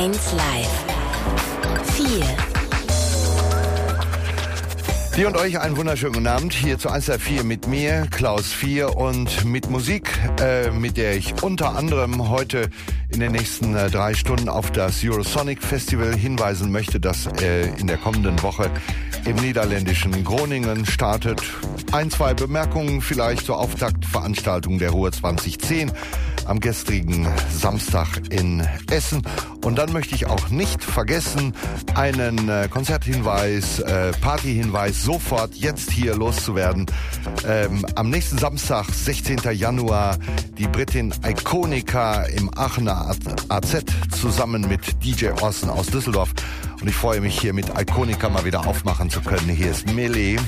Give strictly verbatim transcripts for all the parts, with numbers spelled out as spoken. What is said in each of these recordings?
eins Live. vier. Dir und euch einen wunderschönen guten Abend. Hier zu eins vier mit mir, Klaus vier, und mit Musik, äh, mit der ich unter anderem heute in den nächsten äh, drei Stunden auf das Eurosonic Festival hinweisen möchte, das äh, in der kommenden Woche im niederländischen Groningen startet. Ein, zwei Bemerkungen vielleicht zur Auftaktveranstaltung der Ruhr zwanzig zehn am gestrigen Samstag in Essen. Und dann möchte ich auch nicht vergessen, einen äh, Konzerthinweis, äh, Partyhinweis sofort jetzt hier loszuwerden. Ähm, am nächsten Samstag, sechzehnten Januar, die Britin Iconica im Aachener A Z zusammen mit D J Orson aus Düsseldorf. Und ich freue mich, hier mit Iconica mal wieder aufmachen zu können. Hier ist Melee.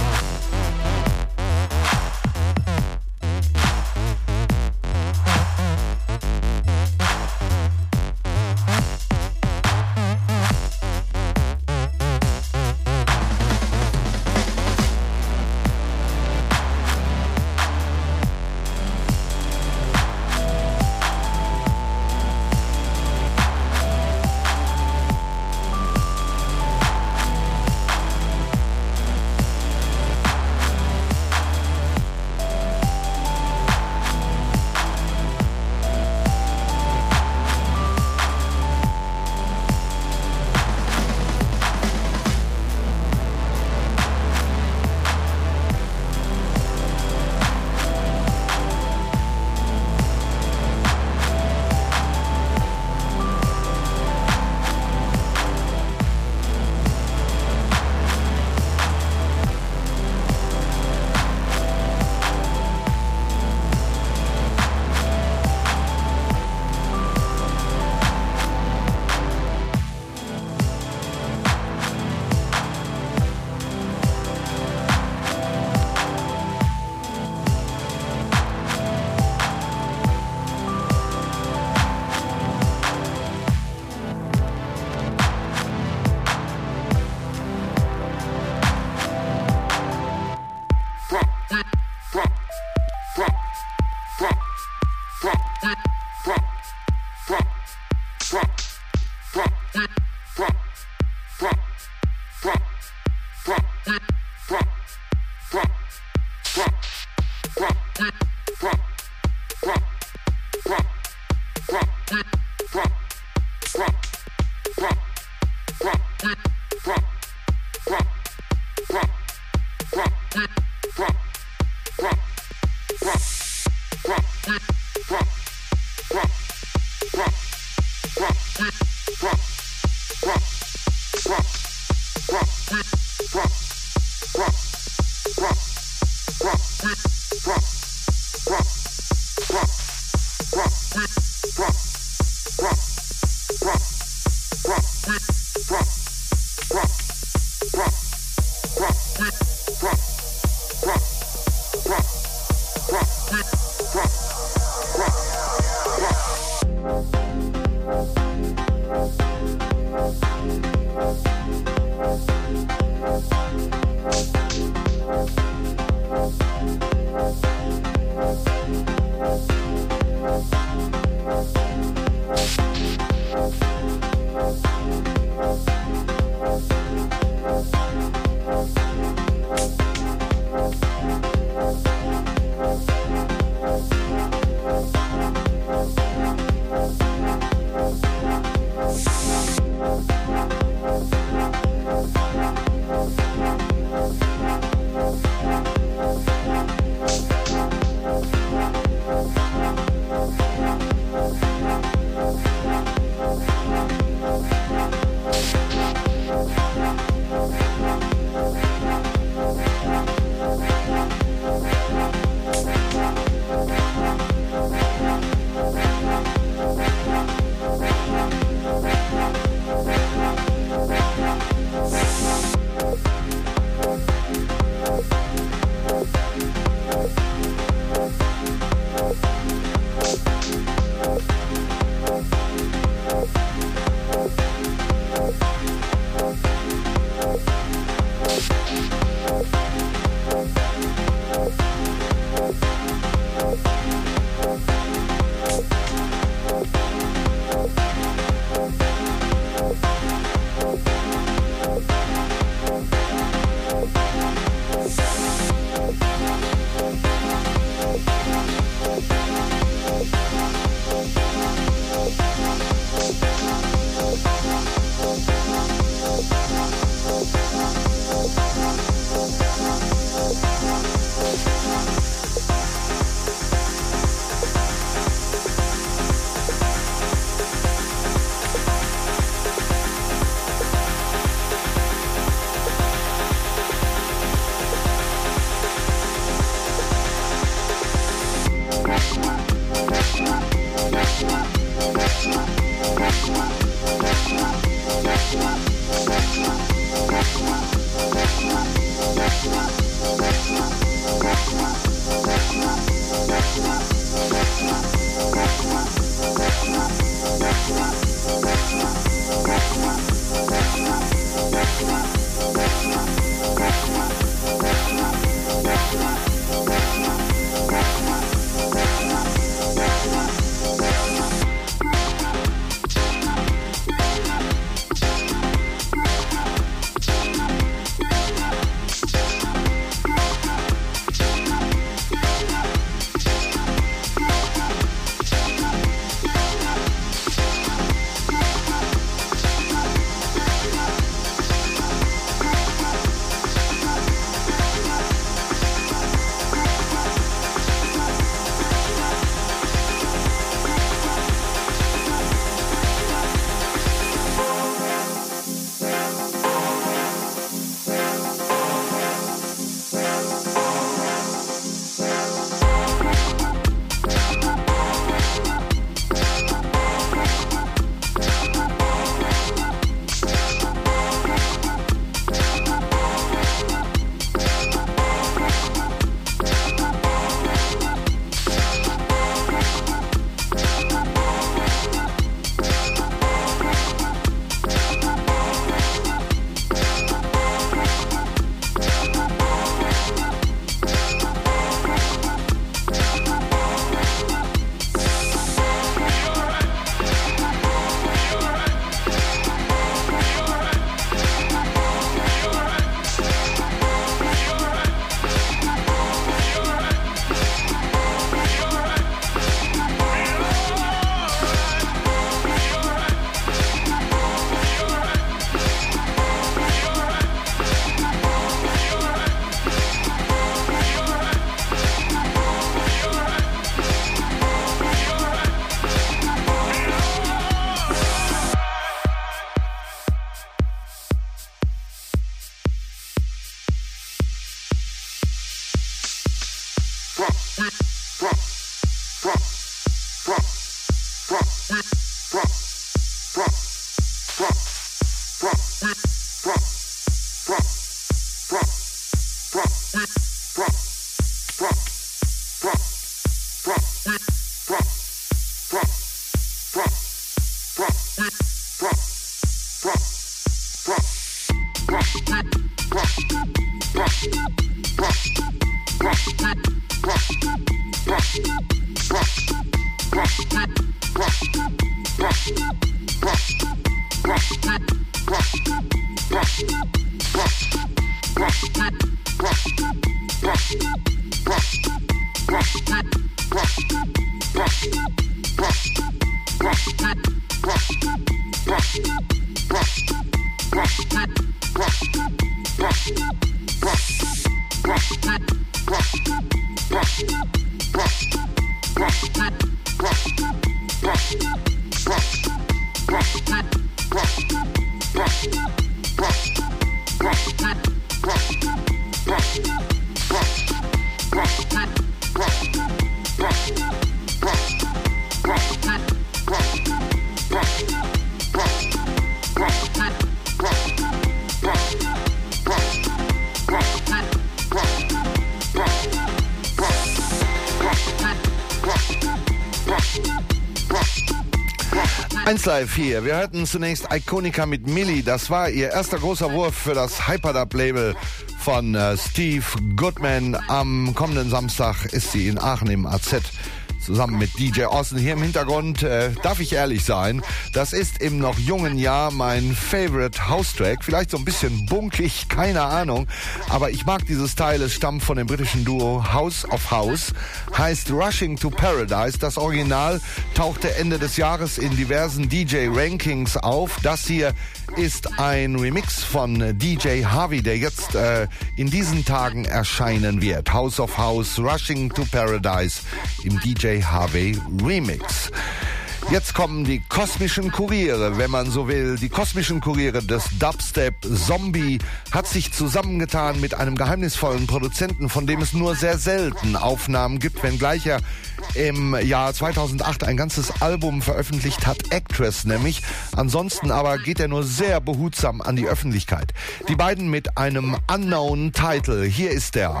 eins Live hier. Wir hörten zunächst Iconica mit Milli. Das war ihr erster großer Wurf für das Hyperdub-Label von äh, Steve Goodman. Am kommenden Samstag ist sie in Aachen im A Z zusammen mit D J Austin. Hier im Hintergrund, äh, darf ich ehrlich sein, das ist im noch jungen Jahr mein Favorite House-Track. Vielleicht so ein bisschen bunkig, keine Ahnung. Aber ich mag dieses Teil. Es stammt von dem britischen Duo House of House. Heißt Rushing to Paradise. Das Original tauchte Ende des Jahres in diversen D J-Rankings auf. Das hier ist ein Remix von D J Harvey, der jetzt äh, in diesen Tagen erscheinen wird. House of House, Rushing to Paradise im D J Harvey Remix. Jetzt kommen die kosmischen Kuriere, wenn man so will. Die kosmischen Kuriere des Dubstep. Zombie hat sich zusammengetan mit einem geheimnisvollen Produzenten, von dem es nur sehr selten Aufnahmen gibt, wenngleich er im Jahr zweitausendacht ein ganzes Album veröffentlicht hat, Actress nämlich. Ansonsten aber geht er nur sehr behutsam an die Öffentlichkeit. Die beiden mit einem unknown Title. Hier ist der.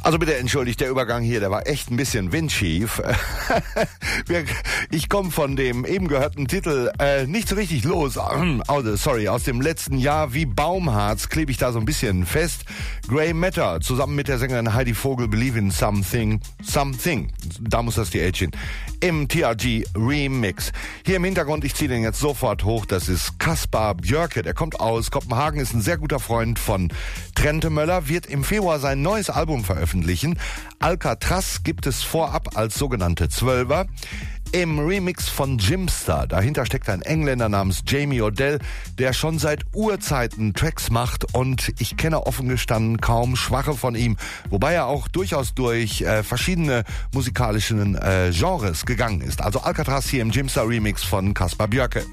Also bitte entschuldigt, der Übergang hier, der war echt ein bisschen windschief. Ich komme von dem eben gehörten Titel äh, nicht so richtig los. Also, sorry, aus dem letzten Jahr wie Baumharz klebe ich da so ein bisschen fest. Grey Matter zusammen mit der Sängerin Heidi Vogel, Believe in Something, Something. Da muss das Diätchen. Im T R G Remix. Hier im Hintergrund, ich ziehe den jetzt sofort hoch, das ist Kaspar Björke. Der kommt aus Kopenhagen, ist ein sehr guter Freund von Trente Möller, wird im Februar sein neues Album veröffentlichen. Alcatraz gibt es vorab als sogenannte Zwölfer. Im Remix von Jimster, dahinter steckt ein Engländer namens Jamie Odell, der schon seit Urzeiten Tracks macht und ich kenne offen gestanden kaum schwache von ihm, wobei er auch durchaus durch äh, verschiedene musikalische äh, Genres gegangen ist. Also Alcatraz hier im Jimster Remix von Kaspar Björke.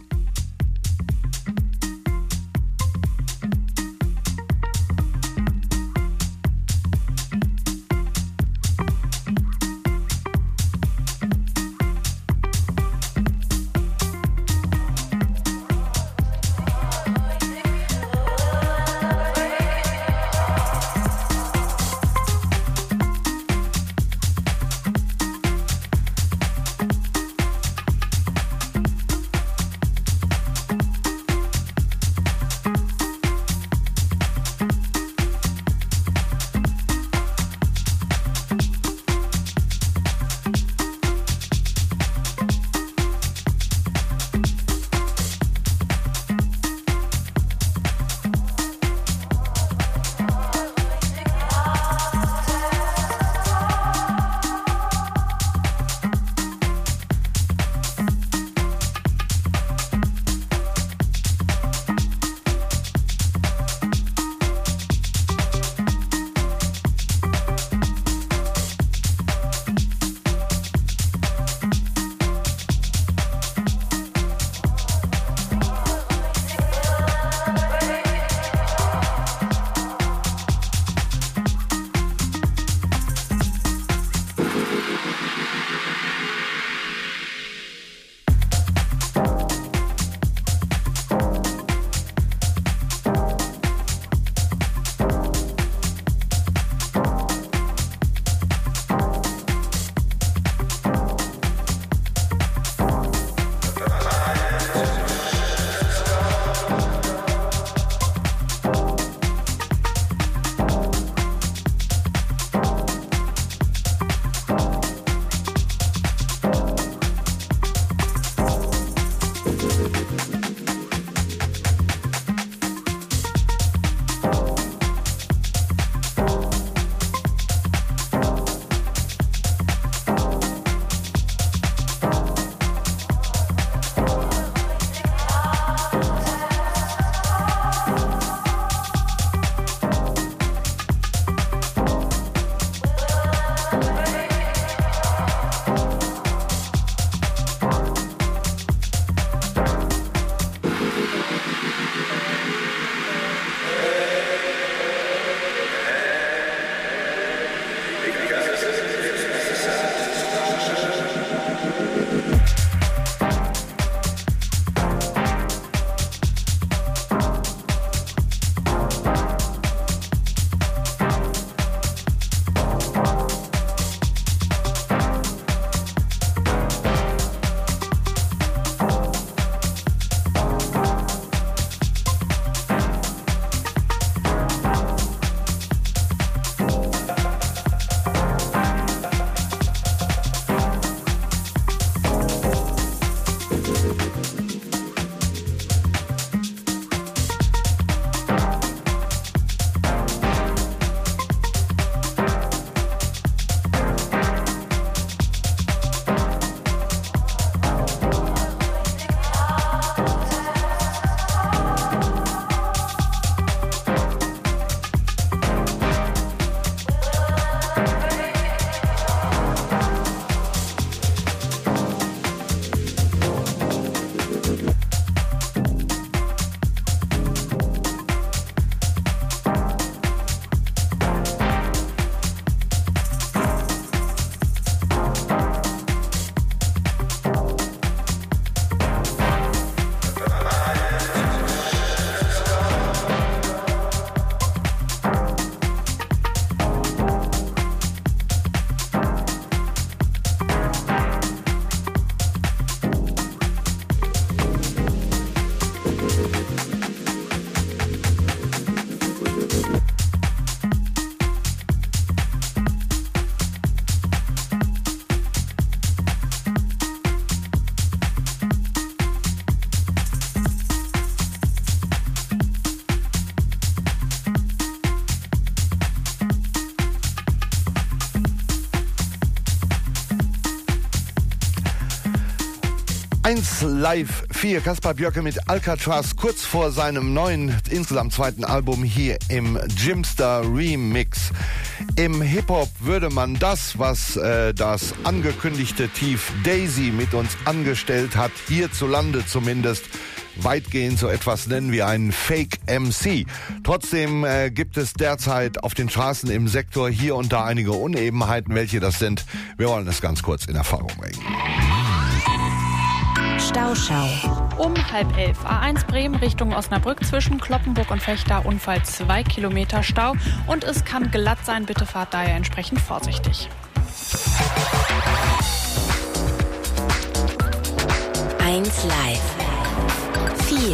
eins Live vier, Kaspar Björke mit Alcatraz, kurz vor seinem neuen, insgesamt zweiten Album hier im Jimster Remix. Im Hip-Hop würde man das, was äh, das angekündigte Tief Daisy mit uns angestellt hat, hierzulande zumindest, weitgehend so etwas nennen wie einen Fake-M C. Trotzdem äh, gibt es derzeit auf den Straßen im Sektor hier und da einige Unebenheiten. Welche das sind, wir wollen es ganz kurz in Erfahrung bringen. Stauschau. Um halb elf. A eins Bremen Richtung Osnabrück zwischen Kloppenburg und Vechta. Unfall zwei Kilometer Stau. Und es kann glatt sein. Bitte fahrt daher entsprechend vorsichtig. eins Live vier.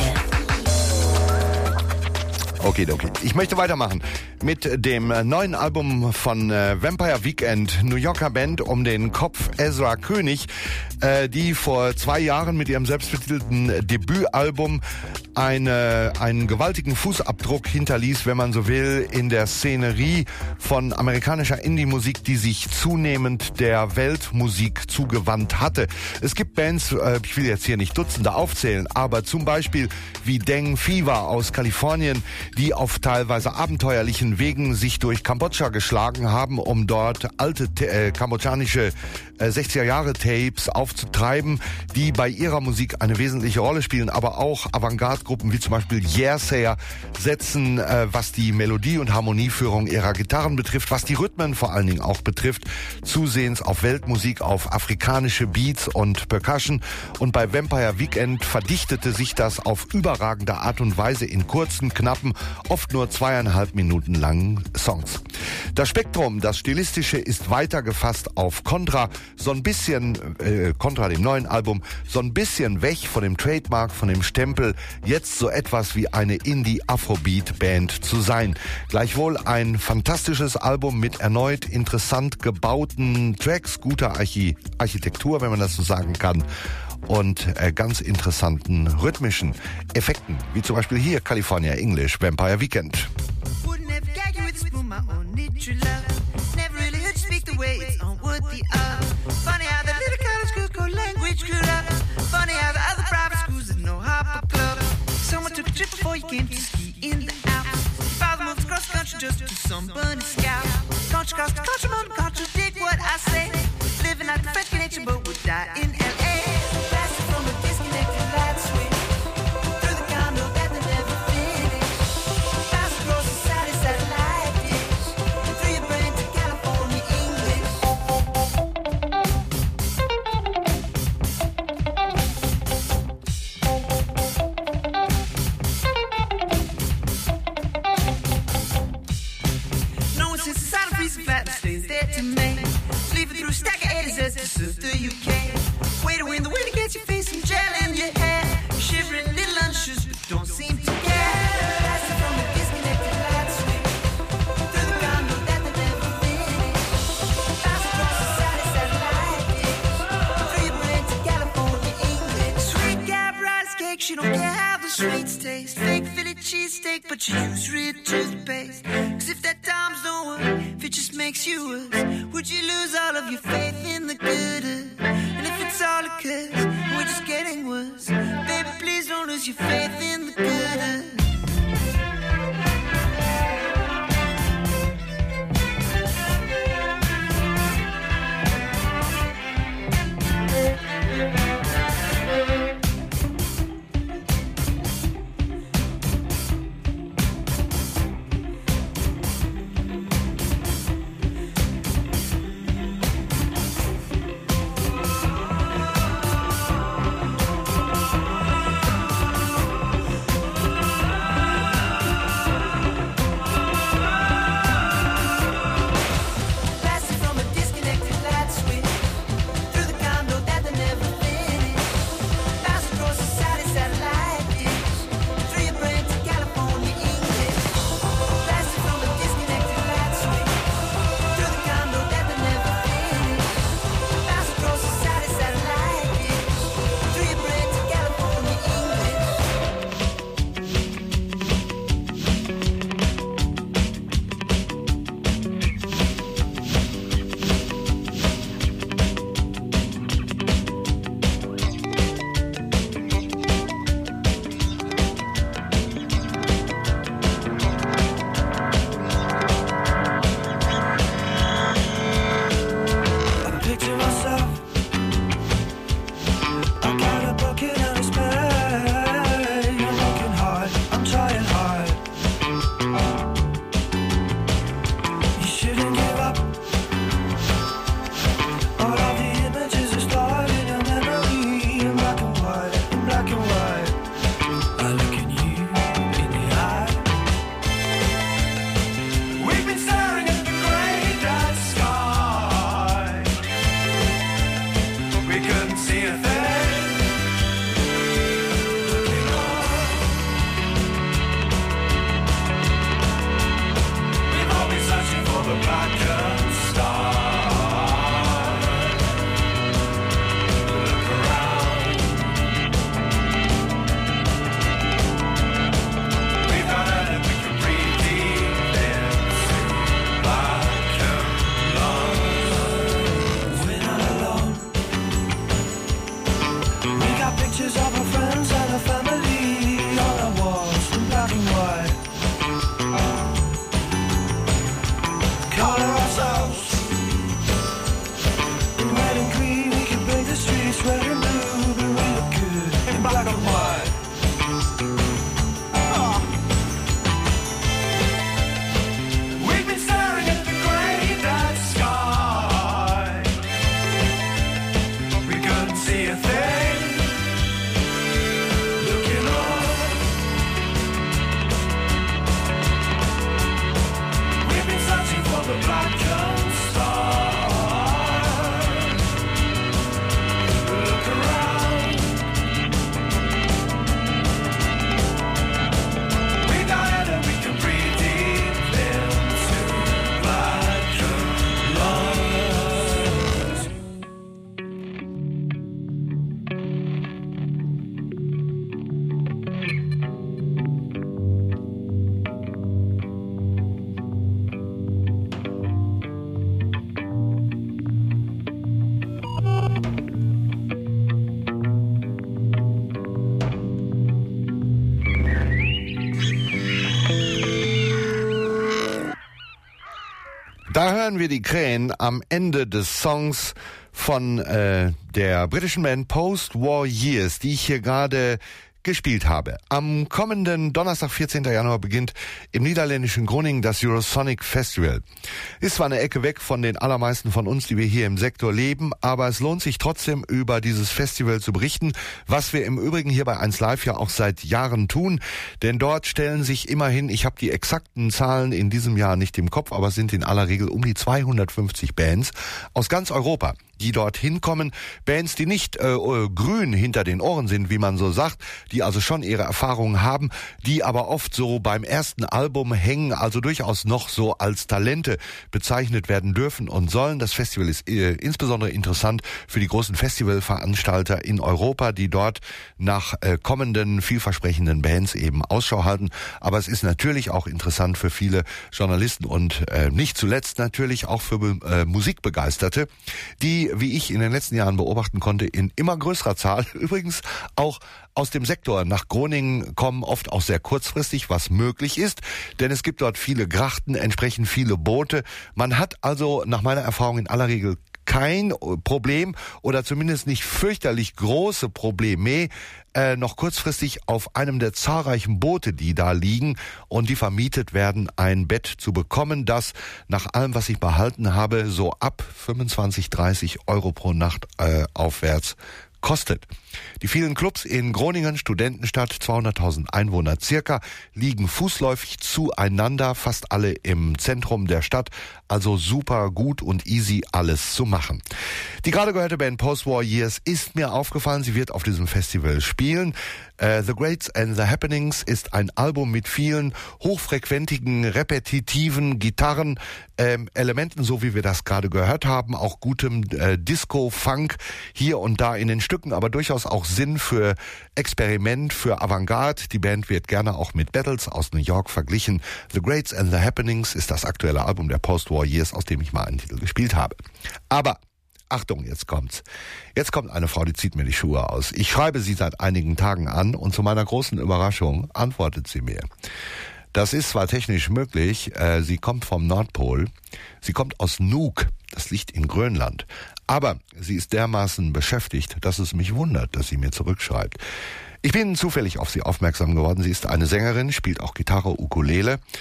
Okay, okay. Ich möchte weitermachen mit dem neuen Album von äh, Vampire Weekend, New Yorker Band um den Kopf Ezra König, äh, die vor zwei Jahren mit ihrem selbstbetitelten Debütalbum eine, einen gewaltigen Fußabdruck hinterließ, wenn man so will, in der Szenerie von amerikanischer Indie-Musik, die sich zunehmend der Weltmusik zugewandt hatte. Es gibt Bands, äh, ich will jetzt hier nicht Dutzende aufzählen, aber zum Beispiel wie Deng Fever aus Kalifornien, die auf teilweise abenteuerlichen Wegen sich durch Kambodscha geschlagen haben, um dort alte äh, kambodschanische äh, sechziger-Jahre-Tapes aufzutreiben, die bei ihrer Musik eine wesentliche Rolle spielen, aber auch Avantgarde-Gruppen wie zum Beispiel Yearsayer setzen, äh, was die Melodie- und Harmonieführung ihrer Gitarren betrifft, was die Rhythmen vor allen Dingen auch betrifft, zusehends auf Weltmusik, auf afrikanische Beats und Percussion. Und bei Vampire Weekend verdichtete sich das auf überragende Art und Weise in kurzen, knappen, oft nur zweieinhalb Minuten langen Songs. Das Spektrum, das Stilistische, ist weiter gefasst auf Contra, so ein bisschen, äh, Contra dem neuen Album, so ein bisschen weg von dem Trademark, von dem Stempel, jetzt so etwas wie eine Indie-Afrobeat-Band zu sein. Gleichwohl ein fantastisches Album mit erneut interessant gebauten Tracks, guter Archi- Architektur, wenn man das so sagen kann, und äh, ganz interessanten rhythmischen Effekten, wie zum Beispiel hier California English, Vampire Weekend. She don't care how the sweets taste. Fake Philly cheesesteak, but you use real toothpaste. Cause if that times don't work, if it just makes you worse, would you lose all of your faith in the good? And if it's all a curse, and we're just getting worse, baby, please don't lose your faith in the good. shouldn't give up. All of the images are stored in your memory, in black and white, in black and white. I look at you in the eye. We've been staring at the grey dark sky. We couldn't see a thing. Looking up. We've all been searching for the blackened star. Look around. We found out that we can breathe deep into blackened lungs. We're not alone. We got pictures of our friends and our family on our walls in black and white. Color ourselves in red and green. We can paint the streets red and blue, but we look good in black and white. Ah. We've been staring at the grey dark sky. We couldn't see a thing. Looking up. We've been searching for the blackened star. Look around. We got it and we can breathe deep into blackened lungs. Da hören wir die Krähen am Ende des Songs von äh, der britischen Band Post-War Years, die ich hier gerade gespielt habe. Am kommenden Donnerstag, vierzehnten Januar, beginnt im niederländischen Groningen das Eurosonic Festival. Ist zwar eine Ecke weg von den allermeisten von uns, die wir hier im Sektor leben, aber es lohnt sich trotzdem, über dieses Festival zu berichten, was wir im Übrigen hier bei eins Live ja auch seit Jahren tun, denn dort stellen sich immerhin, ich habe die exakten Zahlen in diesem Jahr nicht im Kopf, aber es sind in aller Regel um die zweihundertfünfzig Bands aus ganz Europa, die dort hinkommen. Bands, die nicht äh, grün hinter den Ohren sind, wie man so sagt, die also schon ihre Erfahrungen haben, die aber oft so beim ersten Album hängen, also durchaus noch so als Talente bezeichnet werden dürfen und sollen. Das Festival ist äh, insbesondere interessant für die großen Festivalveranstalter in Europa, die dort nach äh, kommenden, vielversprechenden Bands eben Ausschau halten. Aber es ist natürlich auch interessant für viele Journalisten und äh, nicht zuletzt natürlich auch für äh, Musikbegeisterte, die, wie ich in den letzten Jahren beobachten konnte, in immer größerer Zahl, übrigens auch aus dem Sektor nach Groningen kommen, oft auch sehr kurzfristig, was möglich ist, denn es gibt dort viele Grachten, entsprechend viele Boote. Man hat also nach meiner Erfahrung in aller Regel kein Problem oder zumindest nicht fürchterlich große Probleme, äh, noch kurzfristig auf einem der zahlreichen Boote, die da liegen und die vermietet werden, ein Bett zu bekommen, das nach allem, was ich behalten habe, so ab fünfundzwanzig, dreißig Euro pro Nacht äh, aufwärts kostet. Die vielen Clubs in Groningen, Studentenstadt, zweihunderttausend Einwohner circa, liegen fußläufig zueinander, fast alle im Zentrum der Stadt, also super gut und easy alles zu machen. Die gerade gehörte Band Post-War Years ist mir aufgefallen, sie wird auf diesem Festival spielen. Uh, The Greats and the Happenings ist ein Album mit vielen hochfrequentigen, repetitiven Gitarren, ähm, Elementen, so wie wir das gerade gehört haben, auch gutem äh, Disco-Funk hier und da in den Stücken, aber durchaus auch Sinn für Experiment, für Avantgarde. Die Band wird gerne auch mit Battles aus New York verglichen. The Greats and the Happenings ist das aktuelle Album der Post-War Years, aus dem ich mal einen Titel gespielt habe. Aber Achtung, jetzt kommt's. Jetzt kommt eine Frau, die zieht mir die Schuhe aus. Ich schreibe sie seit einigen Tagen an und zu meiner großen Überraschung antwortet sie mir. Das ist zwar technisch möglich, äh, sie kommt vom Nordpol, sie kommt aus Nuuk, das liegt in Grönland, aber sie ist dermaßen beschäftigt, dass es mich wundert, dass sie mir zurückschreibt. Ich bin zufällig auf sie aufmerksam geworden, sie ist eine Sängerin, spielt auch Gitarre, Ukulele.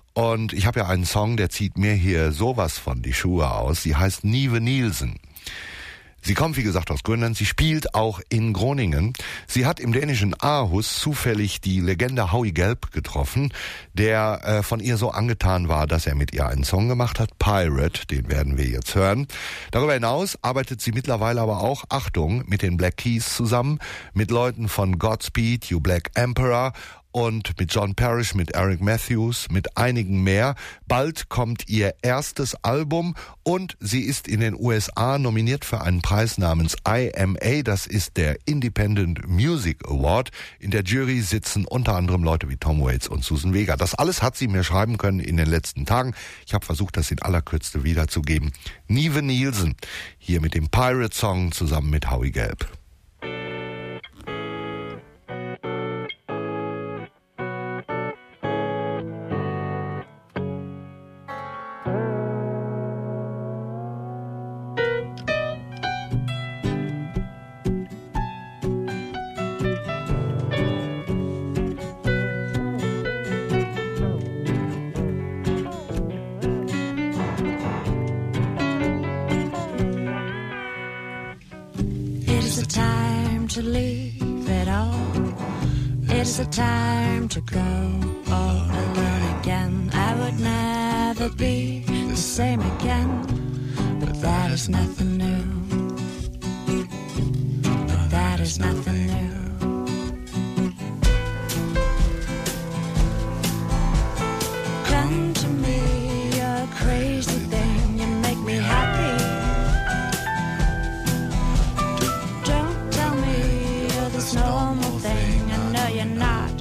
Und ich habe ja einen Song, der zieht mir hier sowas von die Schuhe aus. Sie heißt Nive Nielsen. Sie kommt, wie gesagt, aus Grönland. Sie spielt auch in Groningen. Sie hat im dänischen Aarhus zufällig die Legende Howie Gelb getroffen, der äh, von ihr so angetan war, dass er mit ihr einen Song gemacht hat, Pirate, den werden wir jetzt hören. Darüber hinaus arbeitet sie mittlerweile aber auch, Achtung, mit den Black Keys zusammen, mit Leuten von Godspeed, You Black Emperor und mit John Parrish, mit Eric Matthews, mit einigen mehr. Bald kommt ihr erstes Album und sie ist in den U S A nominiert für einen Preis namens I M A, das ist der Independent Music Award. In der Jury sitzen unter anderem Leute wie Tom Waits und Susan Vega. Das alles hat sie mir schreiben können in den letzten Tagen. Ich habe versucht, das in aller Kürze wiederzugeben. Nive Nielsen, hier mit dem Pirate Song zusammen mit Howie Gelb. To leave it all, it's the time to go all alone again. I would never be the same again, but that is nothing new. But that is nothing new. Come to me, you're a crazy thing, you make me happy. Normal thing, I know you're not.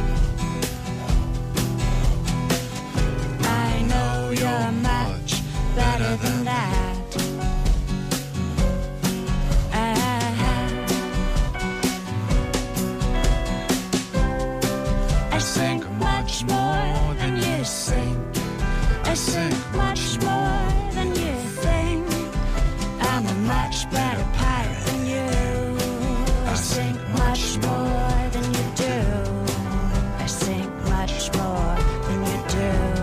I know you're much better than that. Uh-huh. I think much more than you think. I think much more than you think. I'm a much better pirate than you. I think much more than you do. I think much more than you do.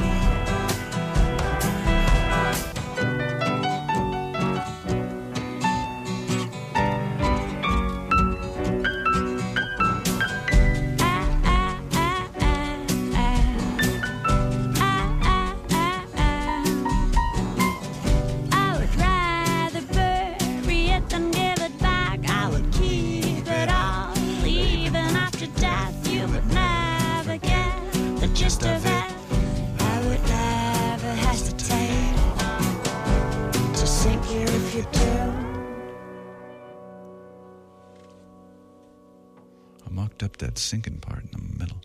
Up that sinking part in the middle.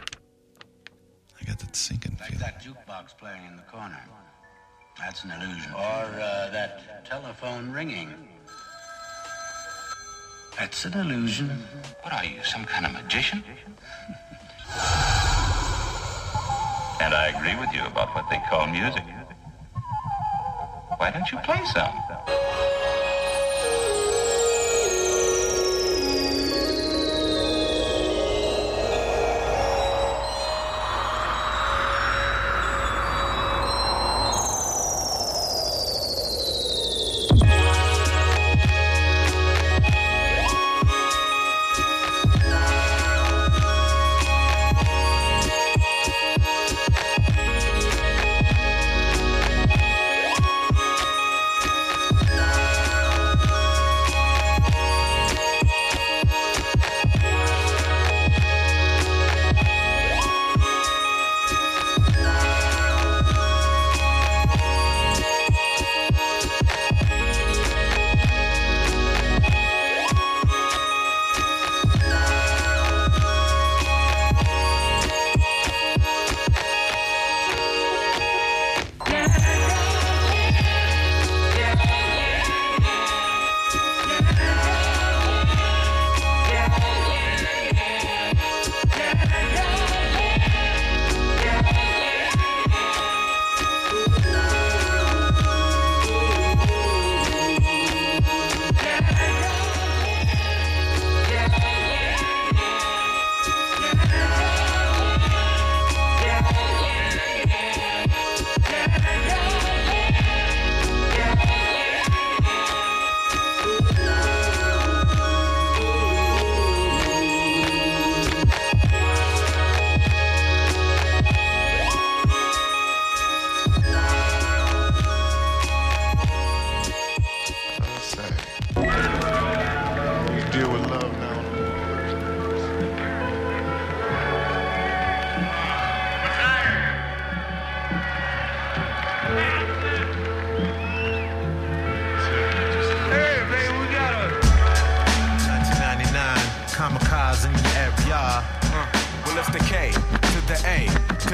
I got that sinking like feeling. That jukebox playing in the corner. That's an illusion. Or uh, that telephone ringing. That's an illusion. What are you, some kind of magician? And I agree with you about what they call music. Why don't you play some?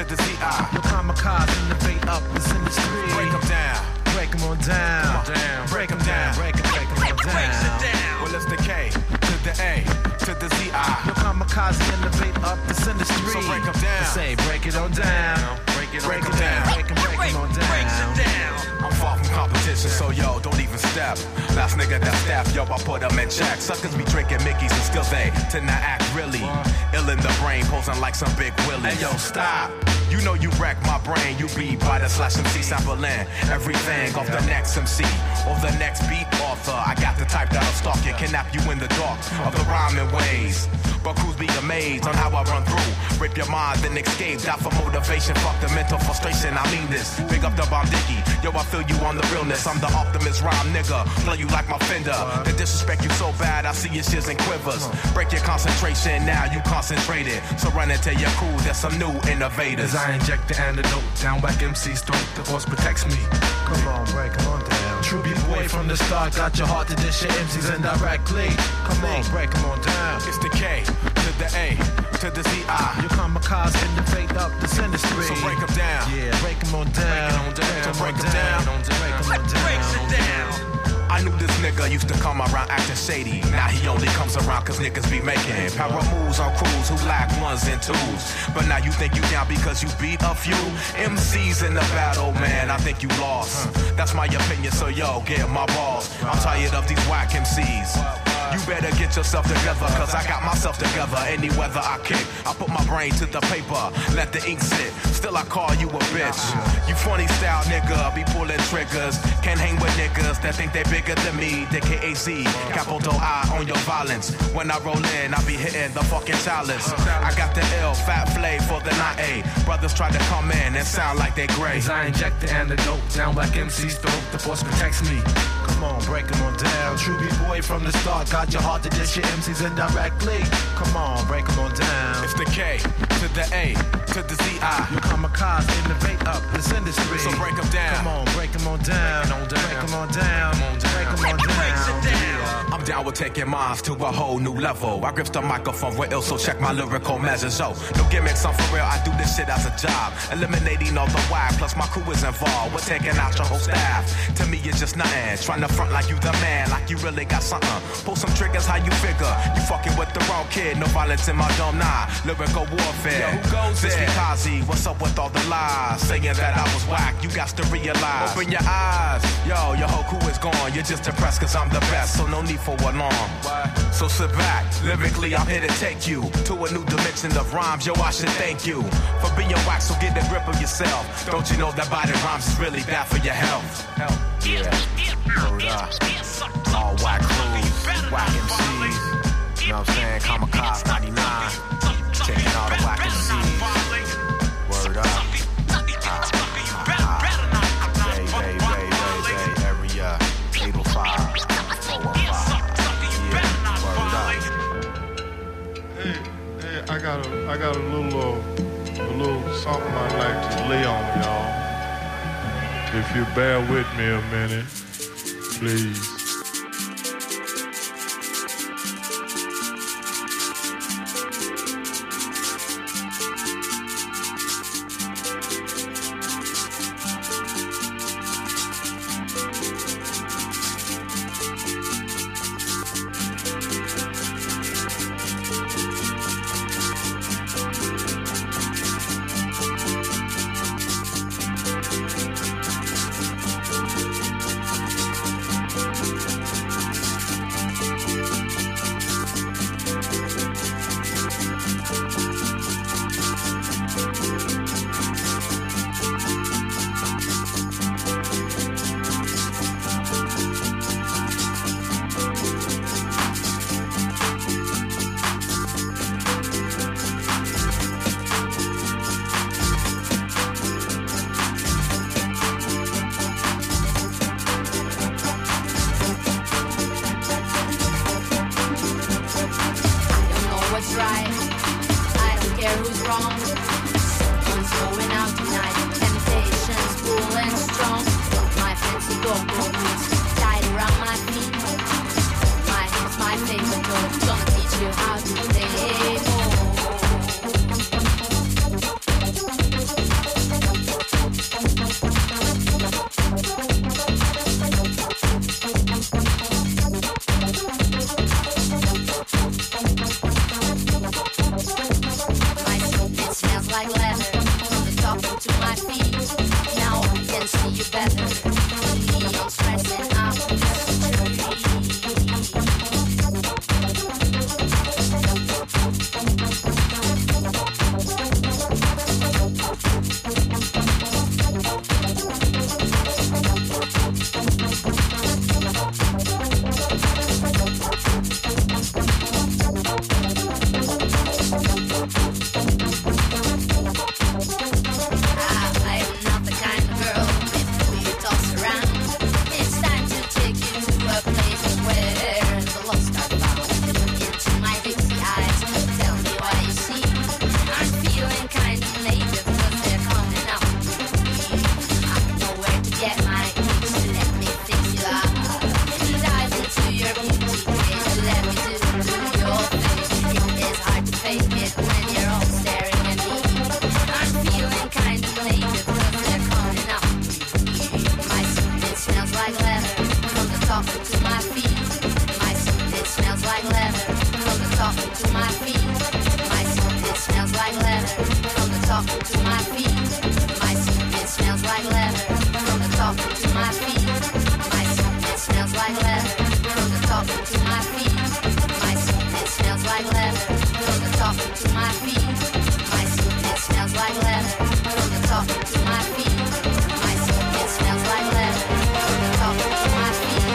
to the Z I. Your kamikaze innovate up this industry. Break them down. Break them on down. down. Break them down. Break them, break them on down. Well, it's the K to the A to the Z I. Your kamikaze innovate up this industry. So break them down. Say, break it on down. Break it, break it down. Break them, break them on down. Breaks it down. I'm far from competition, so yo, don't even step. Last nigga that step, yo, I put them in check. Suckers be drinking Mickeys and still they tend to act really ill in the brain, posing like some big Willie. Hey yo, stop. You know you wreck my brain. You be by the slash M C sampling everything off the next M C or the next beat author. I got the type that'll stalk you, kidnap you in the dark of the rhyming ways. But crews be amazed on how I run through. Rip your mind, then escape. Die for motivation, fuck the mental frustration. I mean this. Big up the Bob Dickey. Yo, I feel you on the realness. I'm the optimist rhyme nigga. Play you like my fender. The disrespect you so bad, I see your shits and quivers. Break your concentration, now you concentrated. So run and tell your crew there's some new innovators. I inject the antidote down back M C's throat. The force protects me. Come on, break, come on down. True B-boy from the start, got your heart to dish your M Cs indirectly. Come on, break, come on down. It's the K to the A to the Z I. Your kamikaze innovate up this industry. So break them down. Yeah, break them on down. Break them on down. So break them down. Break them on down. Breaks it down. I knew this nigga used to come around acting shady. Now he only comes around cause niggas be making power moves on crews who lack ones and twos. But now you think you down because you beat a few M Cs in the battle, man. I think you lost. That's my opinion, so yo, get my balls. I'm tired of these whack M Cs. You better get yourself together, cause I got myself together. Any weather I kick, I put my brain to the paper, let the ink sit. Still I call you a bitch. You funny style nigga, be pulling triggers. Can't hang with niggas that think they bigger than me. The K A Z, capital I on your violence. When I roll in, I be hitting the fucking chalice. I got the L, fat flay for the nine A. Brothers try to come in and sound like they gray. As I inject the antidote down like M C's throat, the force protects me. Come on, break them on down. True B-boy from the start, got your heart to dish your M Cs indirectly. Come on, break them on down. It's the K to the A to the Z I. Your kamikaze innovate up this industry. So break them down. Come on, break them on down. Break them on down. Break them on down. I'm down with taking minds to a whole new level. I grip the microphone with ill, so check my lyrical measures. Oh, no gimmicks, I'm for real. I do this shit as a job. Eliminating all the whack, plus my crew is involved. We're taking out your whole staff. To me, it's just nothing. Trying to front like you the man, like you really got something. Pull some triggers, how you figure? You fucking with the wrong kid. No violence in my dome, nah. Lyrical warfare. Yo, who goes this there? Kazi, what's up with all the lies? Saying that I was whack, you got to realize. Open your eyes. Yo, your whole crew is gone. You're just depressed cause I'm the best, so no need for alarm. So sit back, lyrically I'm here to take you to a new dimension of rhymes. Yo, I should thank you for being whack, so get a grip of yourself. Don't you know that body rhymes is really bad for your health? Yeah, word up. All whack crews, whack M Cs. You know what I'm saying? Kamikaze ninety-nine, taking all the whack M Cs. Word up. Bay, bay, bay, bay, bay, area eight oh five, four one five. Yeah, word up. Hey, hey, I got a, I got a little, uh, a little something I'd like to lay on y'all. If you bear with me a minute, please. How to stay home. top to my feet. My suit, it smells like leather. From the top to my feet. My suit, it smells like leather. From the top to my feet. My suit, it smells like leather. From the top to my feet. My suit, it smells like leather. From the top to my feet. My suit, it smells like leather. From the top to my feet. My suit, it smells like leather. From the top to my feet. My suit, it smells like leather. From the top to my feet.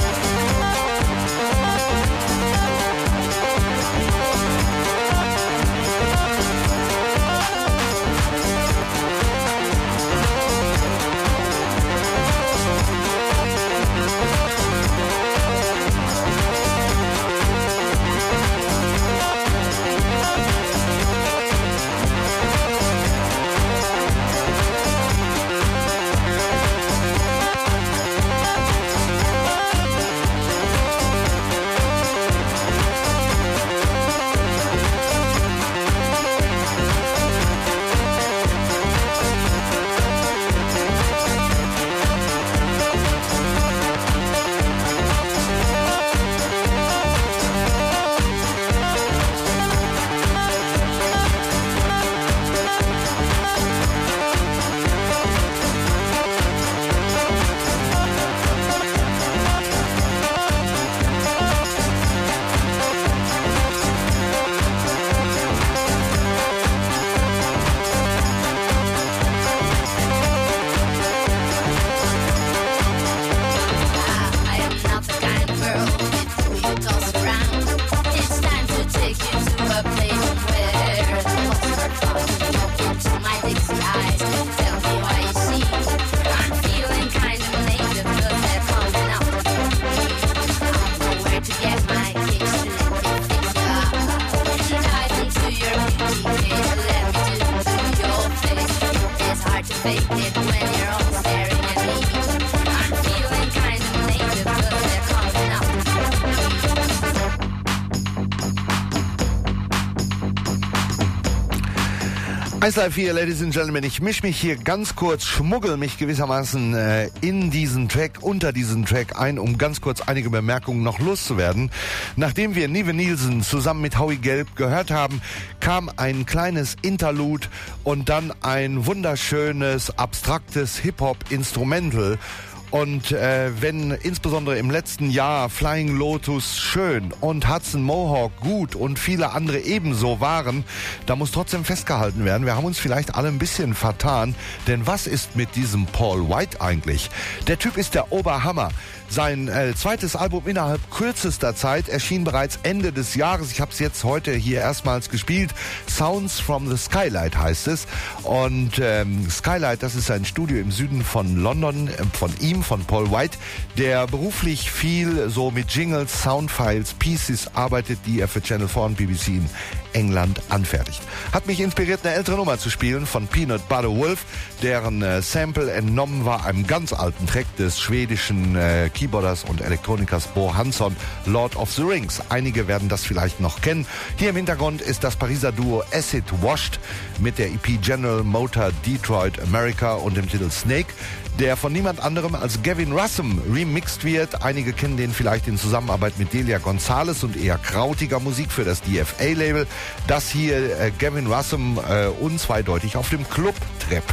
eins Live vier, Ladies and Gentlemen, ich mische mich hier ganz kurz, schmuggel mich gewissermaßen äh, in diesen Track, unter diesen Track ein, um ganz kurz einige Bemerkungen noch loszuwerden. Nachdem wir Nive Nielsen zusammen mit Howie Gelb gehört haben, kam ein kleines Interlude und dann ein wunderschönes, abstraktes Hip-Hop-Instrumental. Und äh, wenn insbesondere im letzten Jahr Flying Lotus schön und Hudson Mohawk gut und viele andere ebenso waren, da muss trotzdem festgehalten werden, wir haben uns vielleicht alle ein bisschen vertan, denn was ist mit diesem Paul White eigentlich? Der Typ ist der Oberhammer. Sein äh, zweites Album innerhalb kürzester Zeit erschien bereits Ende des Jahres. Ich habe es jetzt heute hier erstmals gespielt. Sounds from the Skylight heißt es. Und ähm, Skylight, das ist ein Studio im Süden von London, äh, von ihm, von Paul White, der beruflich viel so mit Jingles, Soundfiles, Pieces arbeitet, die er für Channel vier und B B C in England anfertigt. Hat mich inspiriert, eine ältere Nummer zu spielen von Peanut Butter Wolf, deren äh, Sample entnommen war einem ganz alten Track des schwedischen äh, Keyboarders und Elektronikers Bo Hansson, Lord of the Rings. Einige werden das vielleicht noch kennen. Hier im Hintergrund ist das Pariser Duo Acid Washed mit der E P General Motor Detroit America und dem Titel Snake, der von niemand anderem als Gavin Russum remixed wird. Einige kennen den vielleicht in Zusammenarbeit mit Delia Gonzalez und eher krautiger Musik für das D F A-Label. Das hier äh, Gavin Russum äh, unzweideutig auf dem Club-Trap.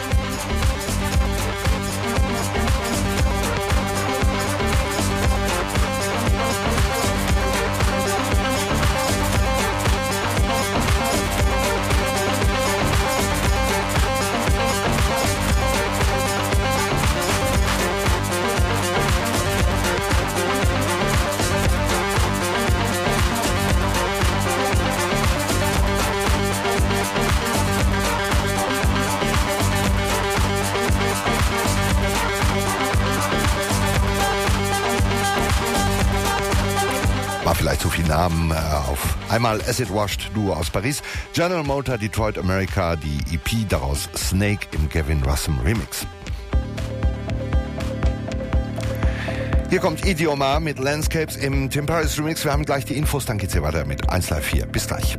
Vielleicht zu viele Namen äh, auf einmal. Acid Washed Duo aus Paris, General Motor Detroit America, die E P daraus Snake im Gavin Russum Remix. Hier kommt Idioma mit Landscapes im Tim Paris Remix. Wir haben gleich die Infos, dann geht's hier weiter mit eins Live vier. Bis gleich.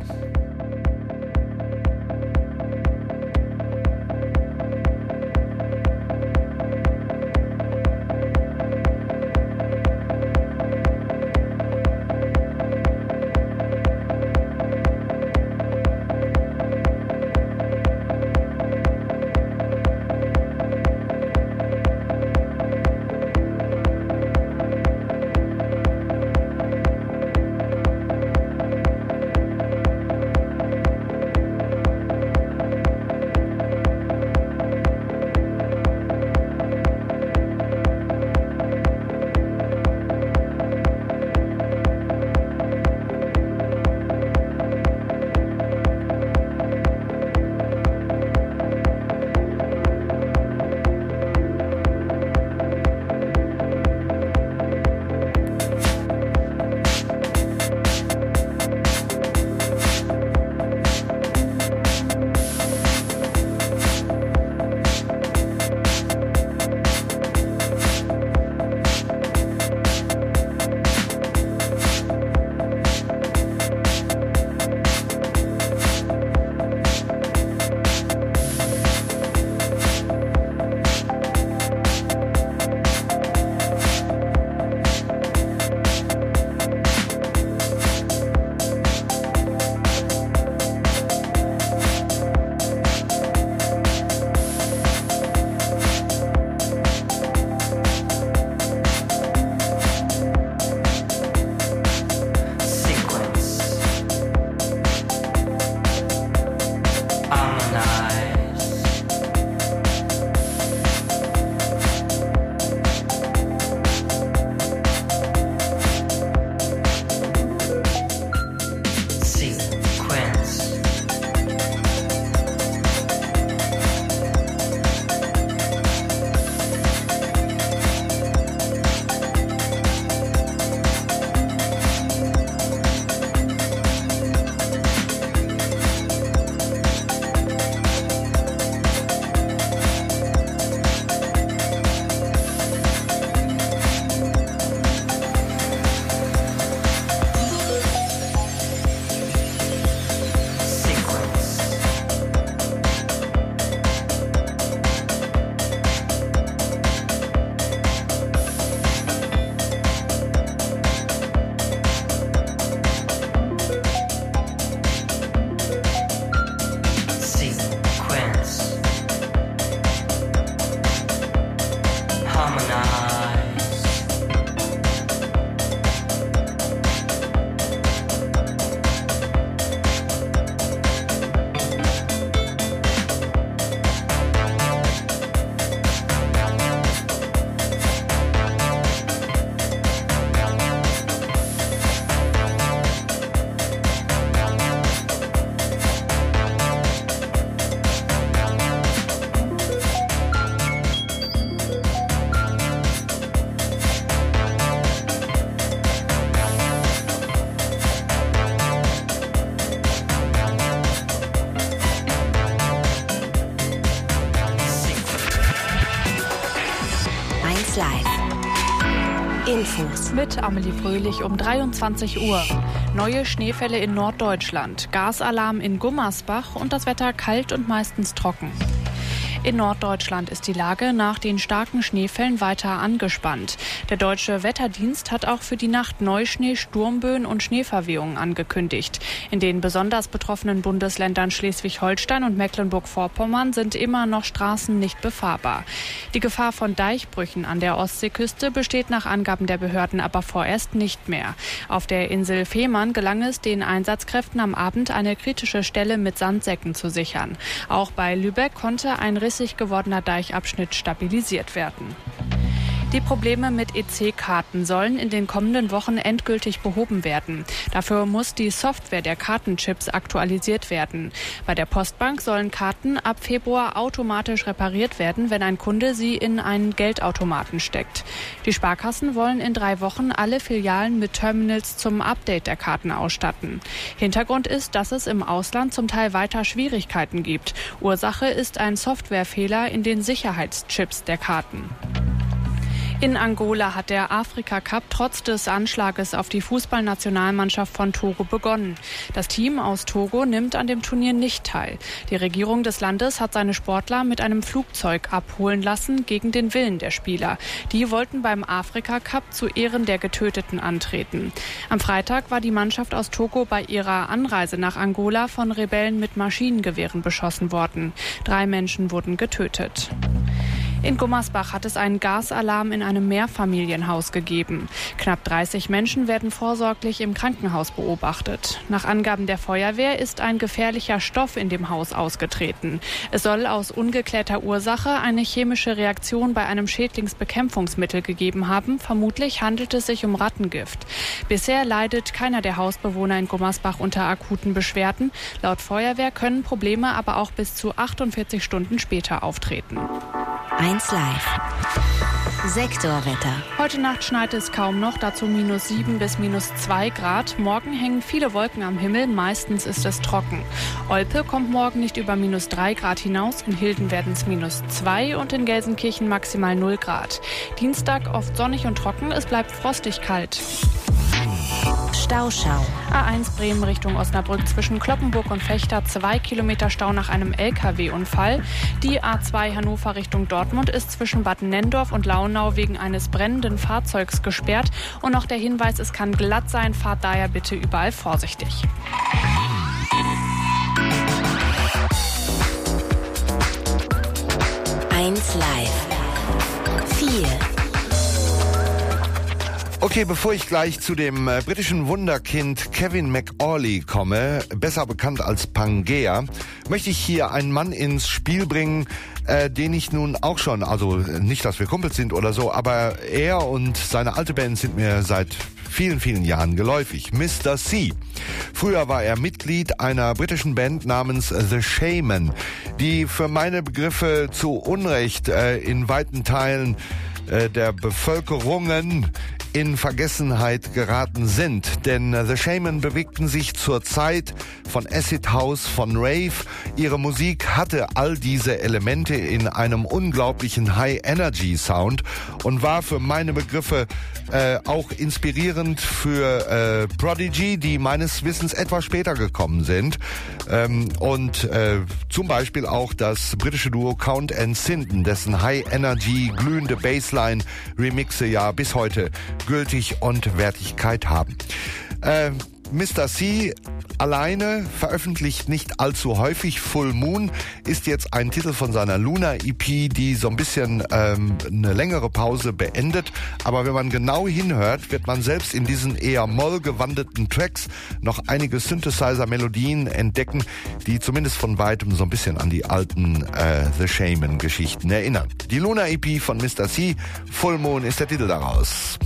Live. Infos mit Amelie Fröhlich um dreiundzwanzig Uhr. Neue Schneefälle in Norddeutschland, Gasalarm in Gummersbach und das Wetter kalt und meistens trocken. In Norddeutschland ist die Lage nach den starken Schneefällen weiter angespannt. Der Deutsche Wetterdienst hat auch für die Nacht Neuschnee, Sturmböen und Schneeverwehungen angekündigt. In den besonders betroffenen Bundesländern Schleswig-Holstein und Mecklenburg-Vorpommern sind immer noch Straßen nicht befahrbar. Die Gefahr von Deichbrüchen an der Ostseeküste besteht nach Angaben der Behörden aber vorerst nicht mehr. Auf der Insel Fehmarn gelang es den Einsatzkräften am Abend, eine kritische Stelle mit Sandsäcken zu sichern. Auch bei Lübeck konnte ein rissig gewordener Deichabschnitt stabilisiert werden. Die Probleme mit E C-Karten sollen in den kommenden Wochen endgültig behoben werden. Dafür muss die Software der Kartenchips aktualisiert werden. Bei der Postbank sollen Karten ab Februar automatisch repariert werden, wenn ein Kunde sie in einen Geldautomaten steckt. Die Sparkassen wollen in drei Wochen alle Filialen mit Terminals zum Update der Karten ausstatten. Hintergrund ist, dass es im Ausland zum Teil weiter Schwierigkeiten gibt. Ursache ist ein Softwarefehler in den Sicherheitschips der Karten. In Angola hat der Afrika-Cup trotz des Anschlages auf die Fußballnationalmannschaft von Togo begonnen. Das Team aus Togo nimmt an dem Turnier nicht teil. Die Regierung des Landes hat seine Sportler mit einem Flugzeug abholen lassen gegen den Willen der Spieler. Die wollten beim Afrika-Cup zu Ehren der Getöteten antreten. Am Freitag war die Mannschaft aus Togo bei ihrer Anreise nach Angola von Rebellen mit Maschinengewehren beschossen worden. Drei Menschen wurden getötet. In Gummersbach hat es einen Gasalarm in einem Mehrfamilienhaus gegeben. Knapp dreißig Menschen werden vorsorglich im Krankenhaus beobachtet. Nach Angaben der Feuerwehr ist ein gefährlicher Stoff in dem Haus ausgetreten. Es soll aus ungeklärter Ursache eine chemische Reaktion bei einem Schädlingsbekämpfungsmittel gegeben haben. Vermutlich handelt es sich um Rattengift. Bisher leidet keiner der Hausbewohner in Gummersbach unter akuten Beschwerden. Laut Feuerwehr können Probleme aber auch bis zu achtundvierzig Stunden später auftreten. eins Live. Sektorwetter. Heute Nacht schneit es kaum noch, dazu minus sieben bis minus zwei Grad. Morgen hängen viele Wolken am Himmel, meistens ist es trocken. Olpe kommt morgen nicht über minus drei Grad hinaus, in Hilden werden es minus zwei und in Gelsenkirchen maximal null Grad. Dienstag oft sonnig und trocken, es bleibt frostig kalt. Stauschau. A eins Bremen Richtung Osnabrück zwischen Kloppenburg und Vechta, zwei Kilometer Stau nach einem L K W-Unfall. Die A zwei Hannover Richtung Dortmund ist zwischen Bad Nenndorf und Launau wegen eines brennenden Fahrzeugs gesperrt. Und noch der Hinweis, es kann glatt sein, fahrt daher bitte überall vorsichtig. eins Live. vier. Okay, bevor ich gleich zu dem äh, britischen Wunderkind Kevin McAuley komme, besser bekannt als Pangea, möchte ich hier einen Mann ins Spiel bringen, äh, den ich nun auch schon, also nicht, dass wir Kumpels sind oder so, aber er und seine alte Band sind mir seit vielen, vielen Jahren geläufig. Mister C. Früher war er Mitglied einer britischen Band namens The Shamen, die für meine Begriffe zu Unrecht äh, in weiten Teilen äh, der Bevölkerungen in Vergessenheit geraten sind. Denn The Shamen bewegten sich zur Zeit von Acid House, von Rave. Ihre Musik hatte all diese Elemente in einem unglaublichen High-Energy-Sound und war für meine Begriffe äh, auch inspirierend für äh, Prodigy, die meines Wissens etwas später gekommen sind. Ähm, und äh, zum Beispiel auch das britische Duo Count and Sinton, dessen High-Energy, glühende Bassline-Remixe ja bis heute gültig und Wertigkeit haben. Äh, Mister C alleine veröffentlicht nicht allzu häufig. Full Moon ist jetzt ein Titel von seiner Luna E P, die so ein bisschen ähm, eine längere Pause beendet. Aber wenn man genau hinhört, wird man selbst in diesen eher mollgewandeten Tracks noch einige Synthesizer-Melodien entdecken, die zumindest von weitem so ein bisschen an die alten äh, The Shamen-Geschichten erinnern. Die Luna E P von Mister C, Full Moon ist der Titel daraus.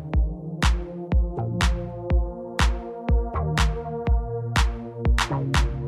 Bye.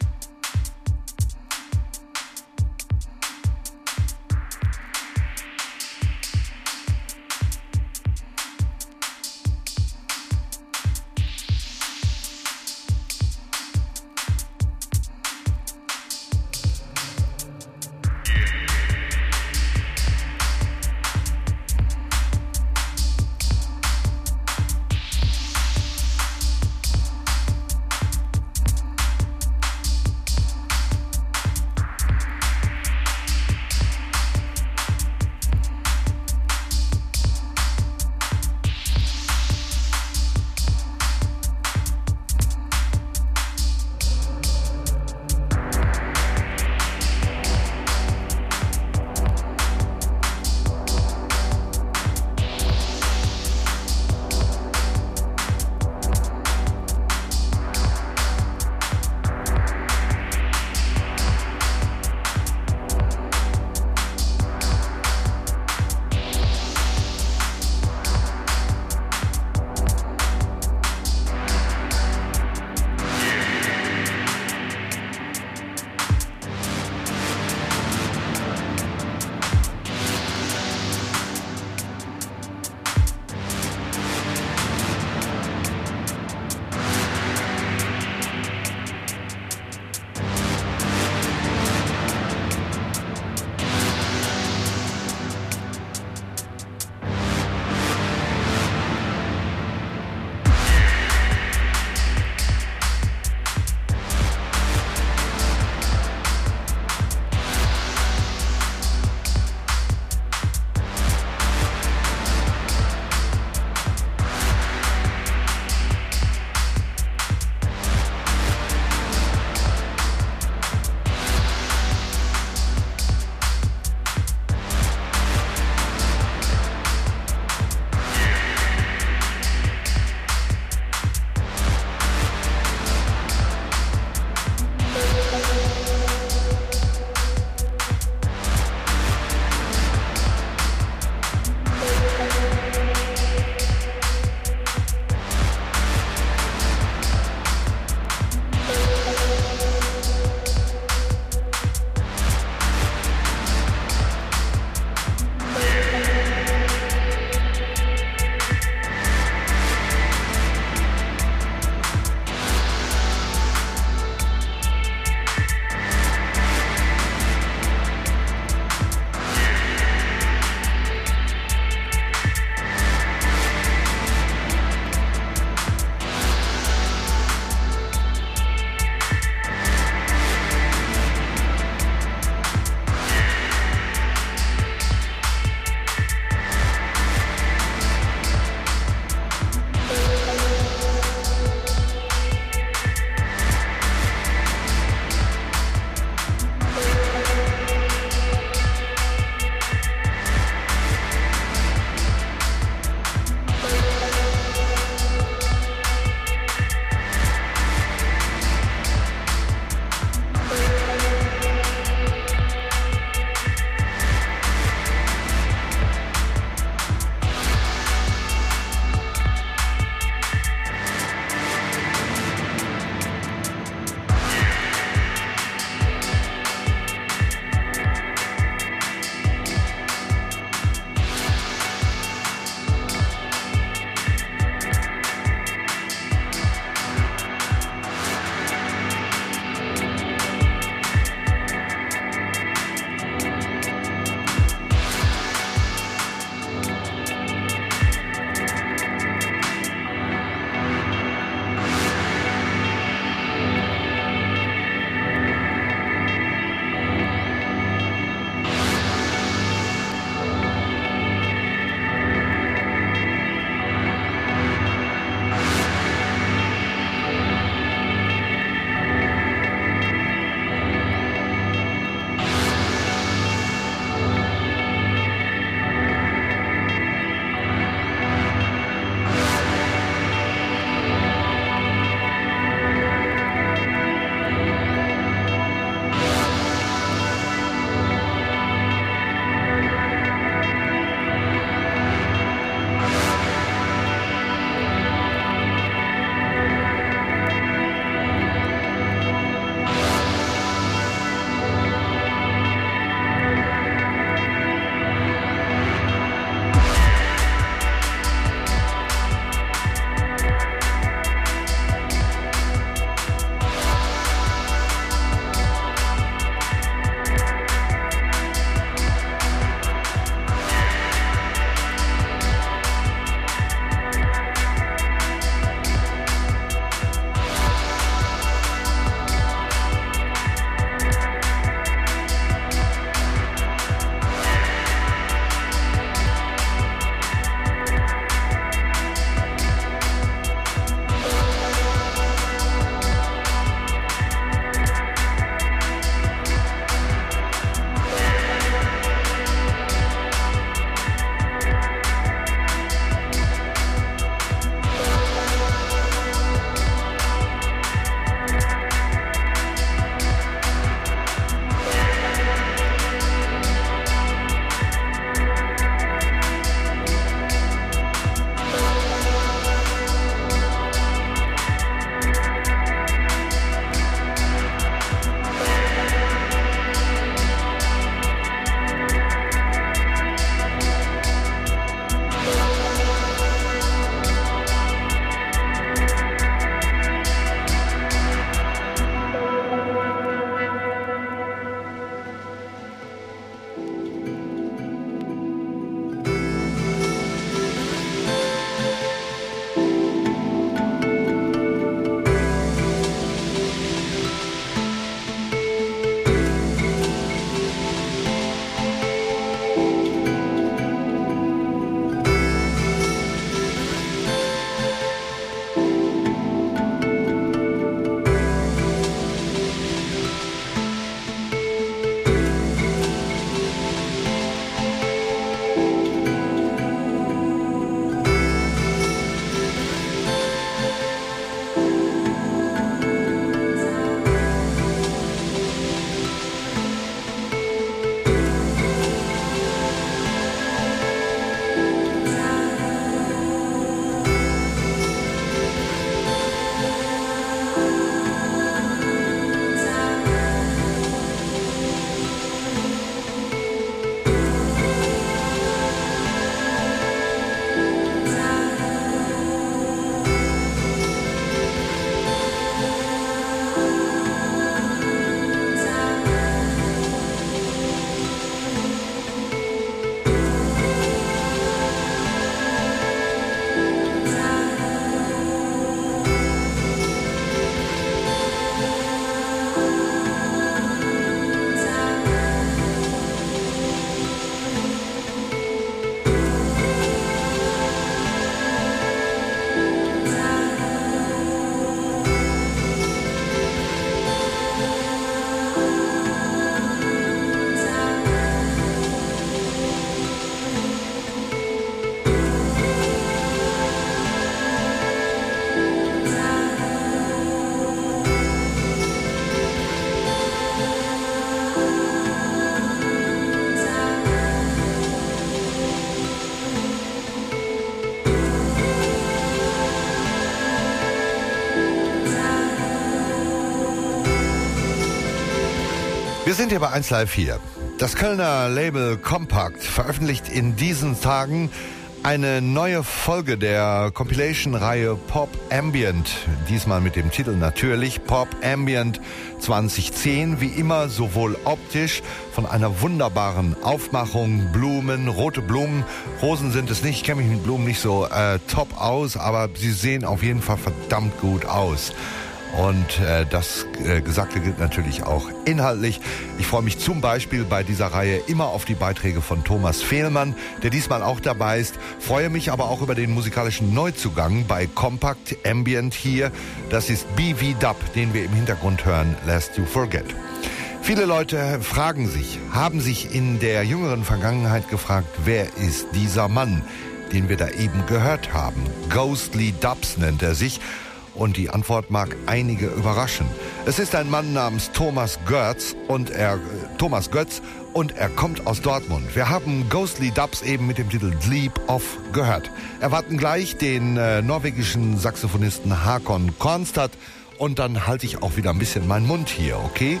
Wir sind hier bei eins Live vier. Das Kölner Label Compact veröffentlicht in diesen Tagen eine neue Folge der Compilation-Reihe Pop Ambient. Diesmal mit dem Titel natürlich Pop Ambient zwanzig zehn. Wie immer sowohl optisch von einer wunderbaren Aufmachung, Blumen, rote Blumen. Rosen sind es nicht, ich kenne mich mit Blumen nicht so äh, top aus, aber sie sehen auf jeden Fall verdammt gut aus. Und äh, das äh, Gesagte gilt natürlich auch inhaltlich. Ich freue mich zum Beispiel bei dieser Reihe immer auf die Beiträge von Thomas Fehlmann, der diesmal auch dabei ist. Freue mich aber auch über den musikalischen Neuzugang bei Compact Ambient hier. Das ist B V Dub, den wir im Hintergrund hören, Lest You Forget. Viele Leute fragen sich, haben sich in der jüngeren Vergangenheit gefragt, wer ist dieser Mann, den wir da eben gehört haben? Ghostly Dubs nennt er sich. Und die Antwort mag einige überraschen. Es ist ein Mann namens Thomas Götz und er, äh, Thomas Götz und er kommt aus Dortmund. Wir haben Ghostly Dubs eben mit dem Titel Sleep Off gehört. Erwarten gleich den äh, norwegischen Saxophonisten Hakon Kornstad und dann halte ich auch wieder ein bisschen meinen Mund hier, okay?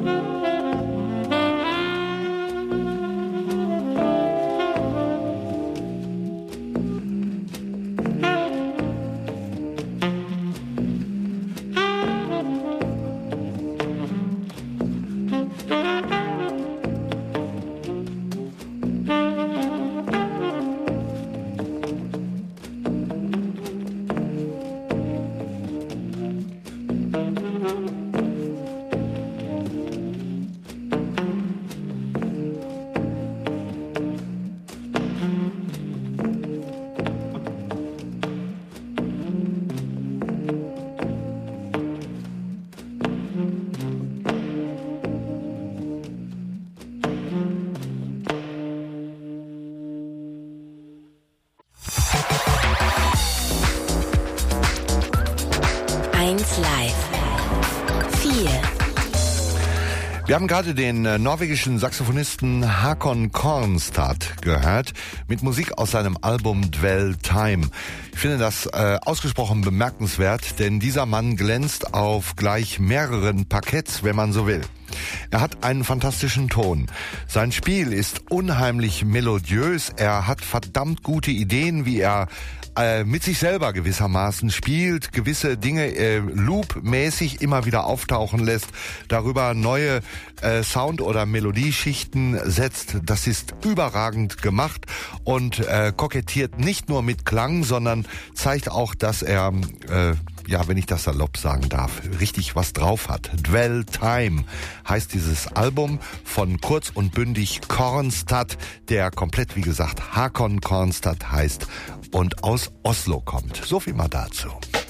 eins Live. vier. Wir haben gerade den äh, norwegischen Saxophonisten Hakon Kornstad gehört mit Musik aus seinem Album Dwell Time. Ich finde das äh, ausgesprochen bemerkenswert, denn dieser Mann glänzt auf gleich mehreren Parketts, wenn man so will. Er hat einen fantastischen Ton. Sein Spiel ist unheimlich melodiös. Er hat verdammt gute Ideen, wie er äh, mit sich selber gewissermaßen spielt, gewisse Dinge äh, loopmäßig immer wieder auftauchen lässt, darüber neue äh, Sound- oder Melodieschichten setzt. Das ist überragend gemacht und äh, kokettiert nicht nur mit Klang, sondern zeigt auch, dass er, äh, ja, wenn ich das salopp sagen darf, richtig was drauf hat. Dwell Time heißt dieses Album von kurz und bündig Kornstad, der komplett, wie gesagt, Hakon Kornstad heißt und aus Oslo kommt. So viel mal dazu.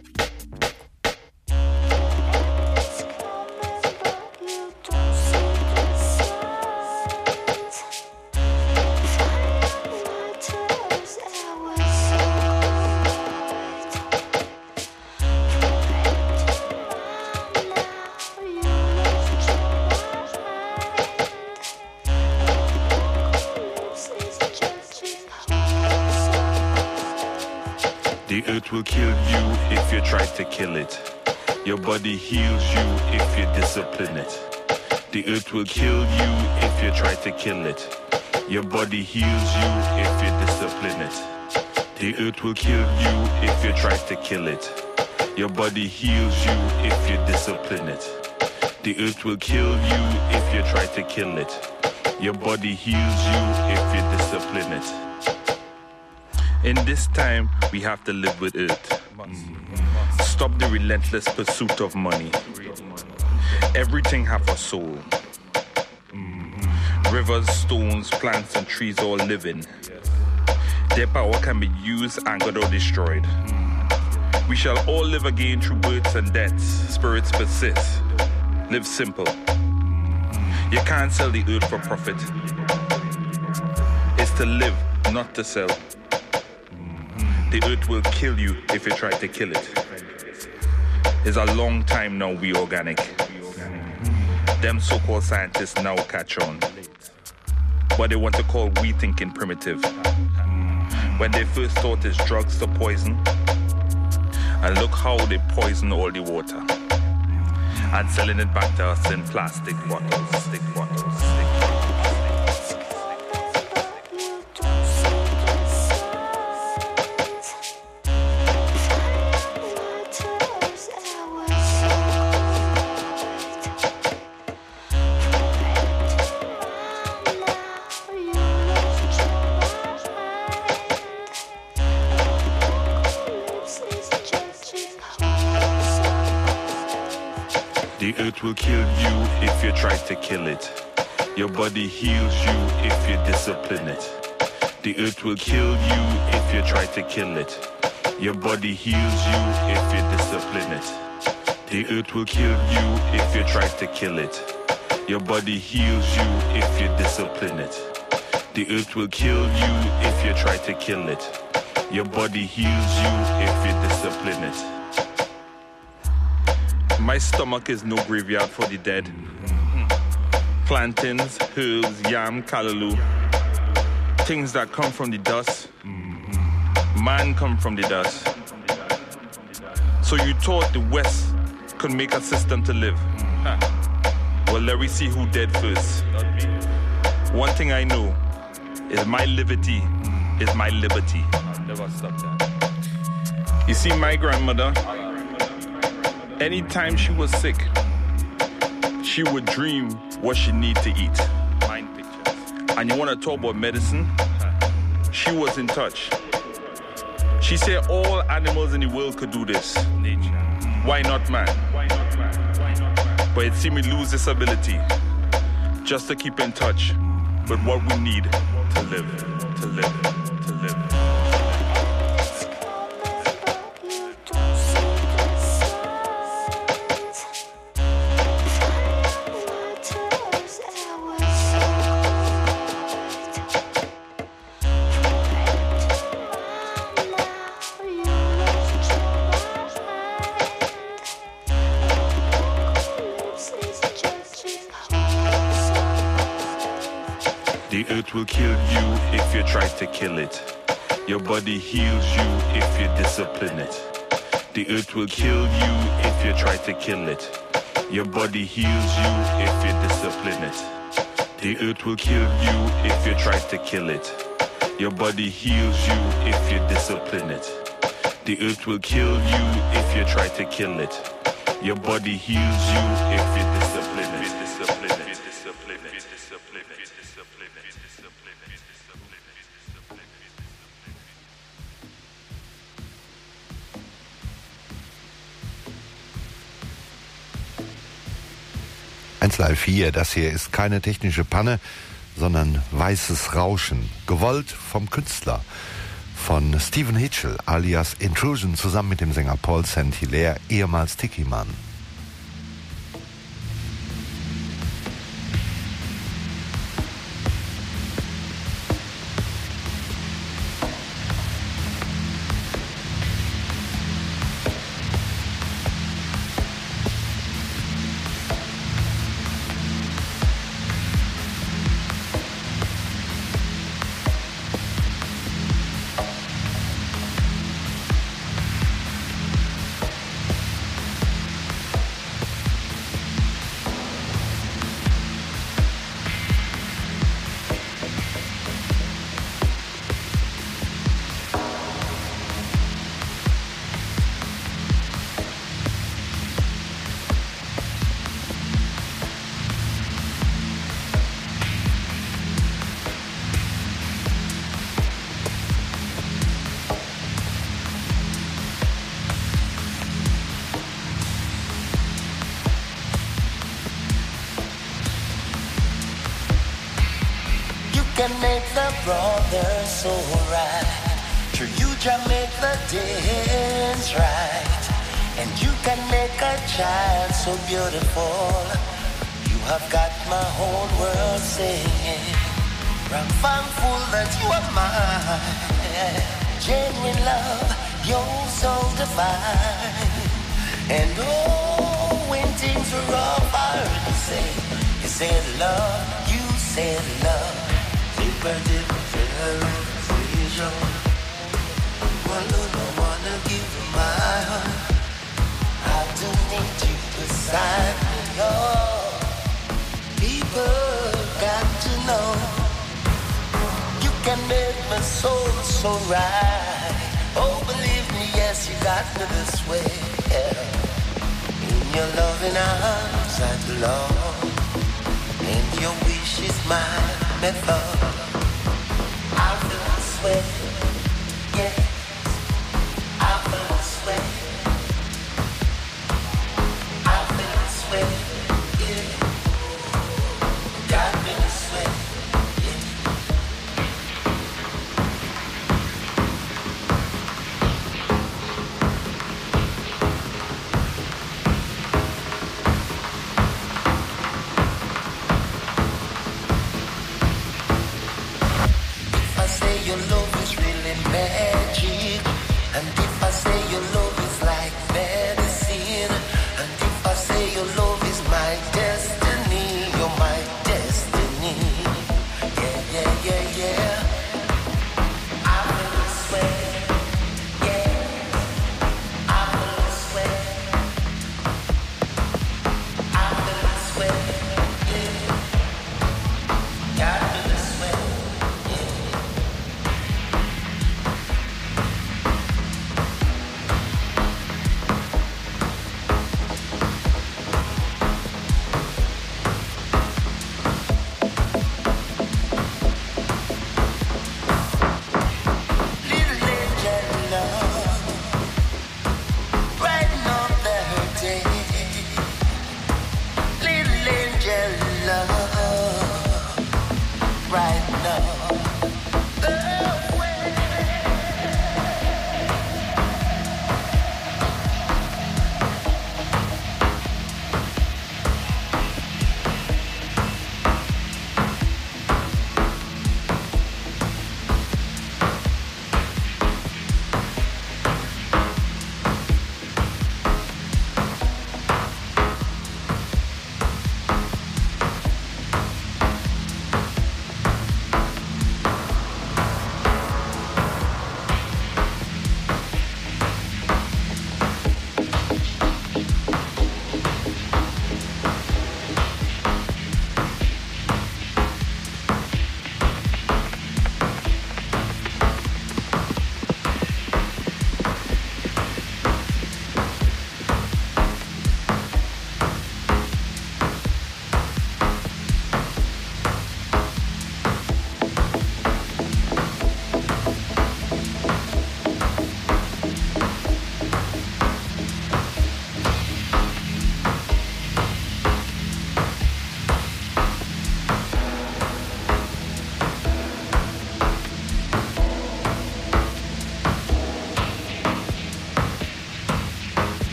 The earth will kill you if you try to kill it. Your body heals you if you discipline it. The earth will kill you if you try to kill it. Your body heals you if you discipline it. The earth will kill you if you try to kill it. Your body heals you if you discipline it. The earth will kill you if you try to kill it. Your body heals you if you discipline it. In this time, we have to live with earth. Stop the relentless pursuit of money. Everything have a soul. Rivers, stones, plants, and trees all living. Their power can be used, angered, or destroyed. We shall all live again through births and deaths. Spirits persist. Live simple. You can't sell the earth for profit. It's to live, not to sell. The earth will kill you if you try to kill it. It's a long time now we organic. Them so-called scientists now catch on. What they want to call we thinking primitive. When they first thought it's drugs to poison. And look how they poison all the water. And selling it back to us in plastic bottles, stick bottles, stick bottles. The earth will kill you if you try to kill it. Your body heals you if you discipline it. The earth will kill you if you try to kill it. Your body heals you if you discipline it. The earth will kill you if you try to kill it. Your body heals you if you discipline it. The earth will kill you if you try to kill it. Your body heals you if you discipline it. My stomach is no graveyard for the dead. Plantains, herbs, yam, callaloo. Things that come from the dust. Man come from the dust. So you thought the West could make a system to live. Huh. Well, let me see who dead first. One thing I know is my liberty is my liberty. Never stop that. You see, my grandmother, anytime she was sick, she would dream what she need to eat. Mind pictures. And you want to talk about medicine? She was in touch. She said all animals in the world could do this. Nature. Why not man? Why not man? Why not man? But it seemed we lose this ability just to keep in touch with what we need to live, to live, to live. The earth will kill you if you try to kill it. Your body heals you if you discipline it. The earth will kill you if you try to kill it. Your body heals you if you discipline it. The earth will kill you if you try to kill it. Your body heals you if you discipline it. The earth will kill you if you try to kill it. Your body heals you if you discipline it. Discipline it. Discipline it. Discipline it. Discipline it. eins Live vier, das hier ist keine technische Panne, sondern weißes Rauschen, gewollt vom Künstler, von Stephen Hitchell alias Intrusion zusammen mit dem Sänger Paul Saint-Hilaire, ehemals Tiki Man. Can make the brothers so right. True, you can make the dance right. And you can make a child so beautiful. You have got my whole world singing. I'm thankful that you are mine. Genuine love, you're so divine. And oh, when things are rough, I heard you say, you said love, you said love. Deeper, deeper, vision. One I wanna give you my heart. I do need you beside me, oh. People got to know you can make my soul so right. Oh, believe me, yes, you got me this way. Yeah. In your loving arms I belong, and your wish is my method. I feel this way, yeah. I feel this way. I feel this way, yeah. Got me this way, yeah. If I say your love is real,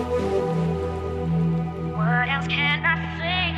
What else can I say?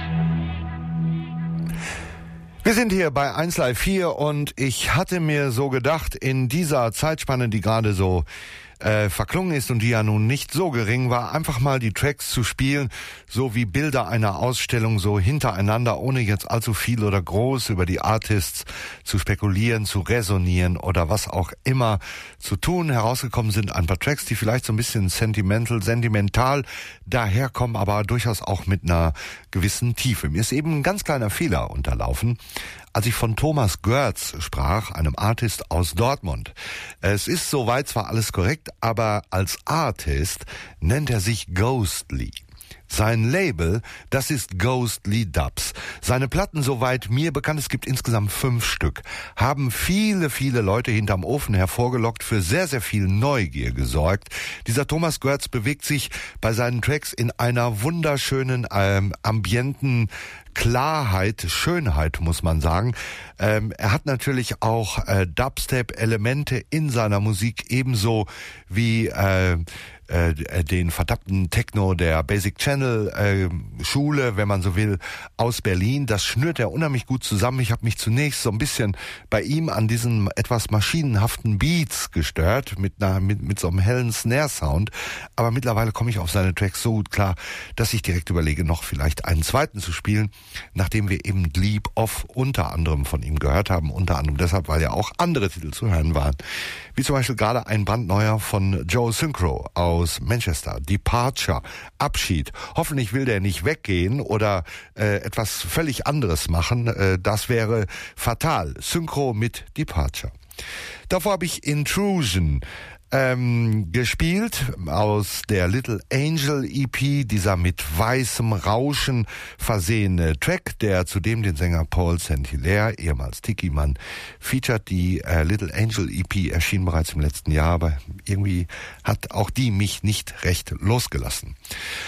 Wir sind hier bei eins Live vier und ich hatte mir so gedacht, in dieser Zeitspanne, die gerade so äh, verklungen ist und die ja nun nicht so gering war, einfach mal die Tracks zu spielen, so wie Bilder einer Ausstellung, so hintereinander, ohne jetzt allzu viel oder groß über die Artists zu spekulieren, zu resonieren oder was auch immer zu tun. Herausgekommen sind ein paar Tracks, die vielleicht so ein bisschen sentimental, sentimental daherkommen, aber durchaus auch mit einer gewissen Tiefe. Mir ist eben ein ganz kleiner Fehler unterlaufen, als ich von Thomas Görz sprach, einem Artist aus Dortmund. Es ist soweit zwar alles korrekt, aber als Artist nennt er sich Ghostly. Sein Label, das ist Ghostly Dubs. Seine Platten, soweit mir bekannt, es gibt insgesamt fünf Stück, haben viele, viele Leute hinterm Ofen hervorgelockt, für sehr, sehr viel Neugier gesorgt. Dieser Thomas Görz bewegt sich bei seinen Tracks in einer wunderschönen, ähm, ambienten Klarheit, Schönheit, muss man sagen. Ähm, er hat natürlich auch äh, Dubstep-Elemente in seiner Musik, ebenso wie äh, äh, den verdammten Techno der Basic Channel äh, Schule, wenn man so will, aus Berlin. Das schnürt er unheimlich gut zusammen. Ich habe mich zunächst so ein bisschen bei ihm an diesen etwas maschinenhaften Beats gestört, mit, einer, mit, mit so einem hellen Snare-Sound. Aber mittlerweile komme ich auf seine Tracks so gut klar, dass ich direkt überlege, noch vielleicht einen zweiten zu spielen, nachdem wir eben Leap Off unter anderem von ihm gehört haben, unter anderem deshalb, weil ja auch andere Titel zu hören waren, wie zum Beispiel gerade ein brandneuer von Joe Synchro aus Manchester, Departure, Abschied. Hoffentlich will der nicht weggehen oder äh, etwas völlig anderes machen, äh, das wäre fatal. Synchro mit Departure. Davor habe ich Intrusion Ähm, gespielt aus der Little Angel E P, dieser mit weißem Rauschen versehene Track, der zudem den Sänger Paul Saint Hilaire, ehemals Tiki-Mann, featured. Die äh, Little Angel E P erschien bereits im letzten Jahr, aber irgendwie hat auch die mich nicht recht losgelassen.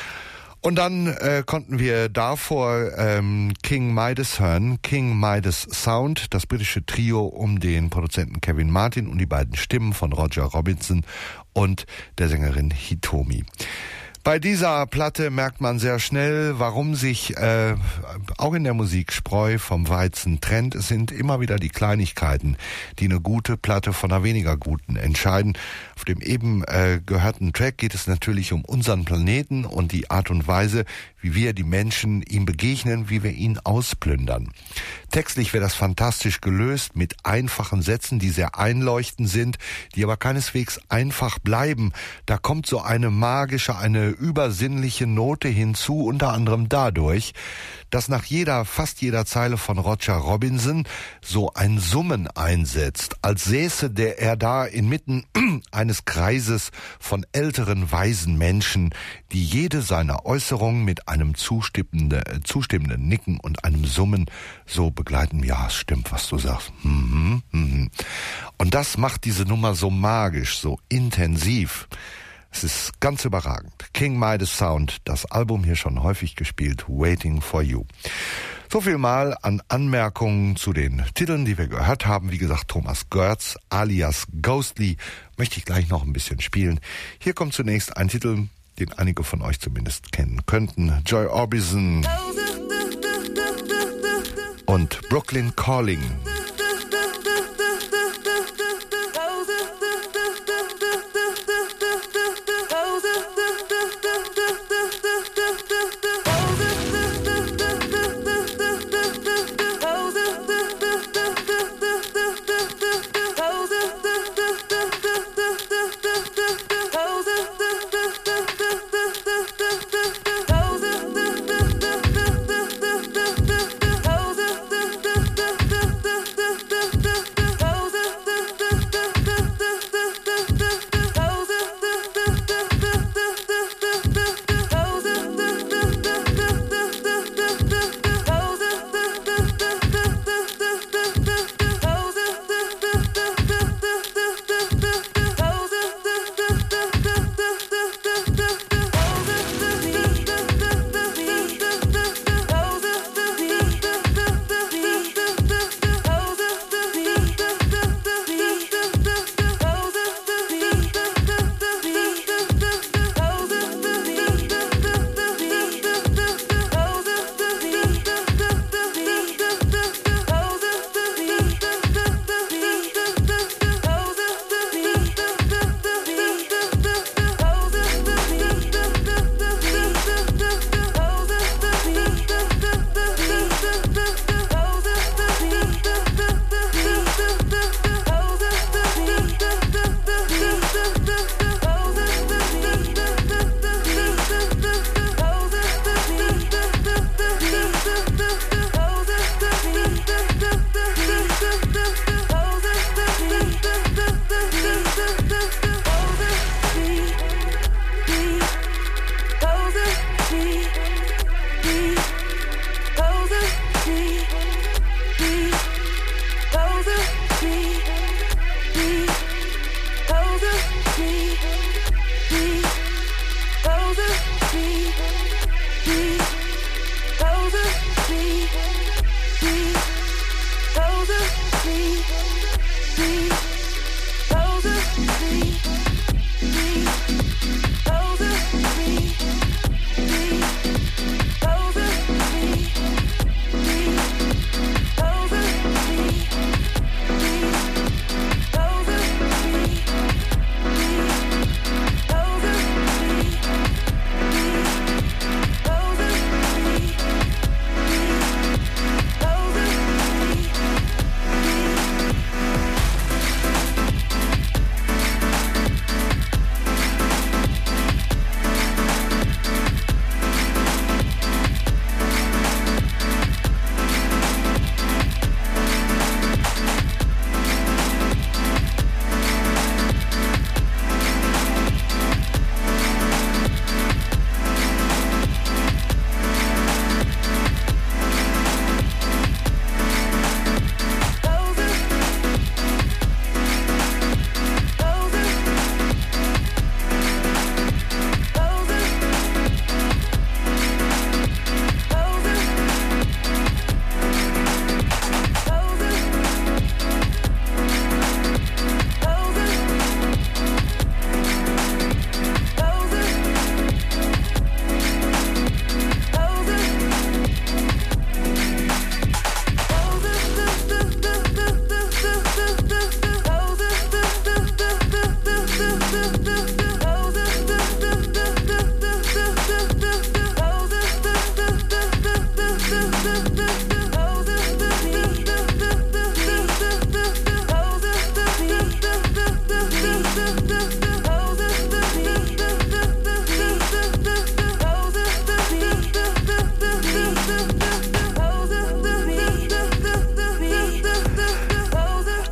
Und dann äh, konnten wir davor ähm, King Midas hören, King Midas Sound, das britische Trio um den Produzenten Kevin Martin und die beiden Stimmen von Roger Robinson und der Sängerin Hitomi. Bei dieser Platte merkt man sehr schnell, warum sich äh, auch in der Musik Spreu vom Weizen trennt. Es sind immer wieder die Kleinigkeiten, die eine gute Platte von einer weniger guten entscheiden. Auf dem eben äh, gehörten Track geht es natürlich um unseren Planeten und die Art und Weise, wie wir die Menschen ihm begegnen, wie wir ihn ausplündern. Textlich wäre das fantastisch gelöst mit einfachen Sätzen, die sehr einleuchtend sind, die aber keineswegs einfach bleiben. Da kommt so eine magische, eine übersinnliche Note hinzu, unter anderem dadurch, dass nach jeder, fast jeder Zeile von Roger Robinson so ein Summen einsetzt, als säße der er da inmitten eines Kreises von älteren, weisen Menschen, die jede seiner Äußerungen mit einem zustimmenden, äh, zustimmenden Nicken und einem Summen so begleiten. Ja, es stimmt, was du sagst. Mhm, mhm. Und das macht diese Nummer so magisch, so intensiv. Es ist ganz überragend. King Midas Sound, das Album hier schon häufig gespielt, Waiting for You. So viel mal an Anmerkungen zu den Titeln, die wir gehört haben. Wie gesagt, Thomas Görz alias Ghostly möchte ich gleich noch ein bisschen spielen. Hier kommt zunächst ein Titel, den einige von euch zumindest kennen könnten. Joy Orbison und Brooklyn Calling. Pose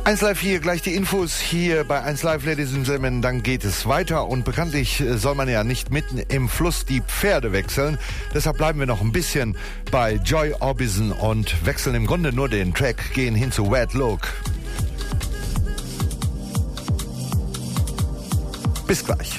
eins Live hier, gleich die Infos hier bei eins Live, Ladies and Gentlemen, dann geht es weiter und bekanntlich soll man ja nicht mitten im Fluss die Pferde wechseln, deshalb bleiben wir noch ein bisschen bei Joy Orbison und wechseln im Grunde nur den Track, gehen hin zu Bad Look. Bis gleich.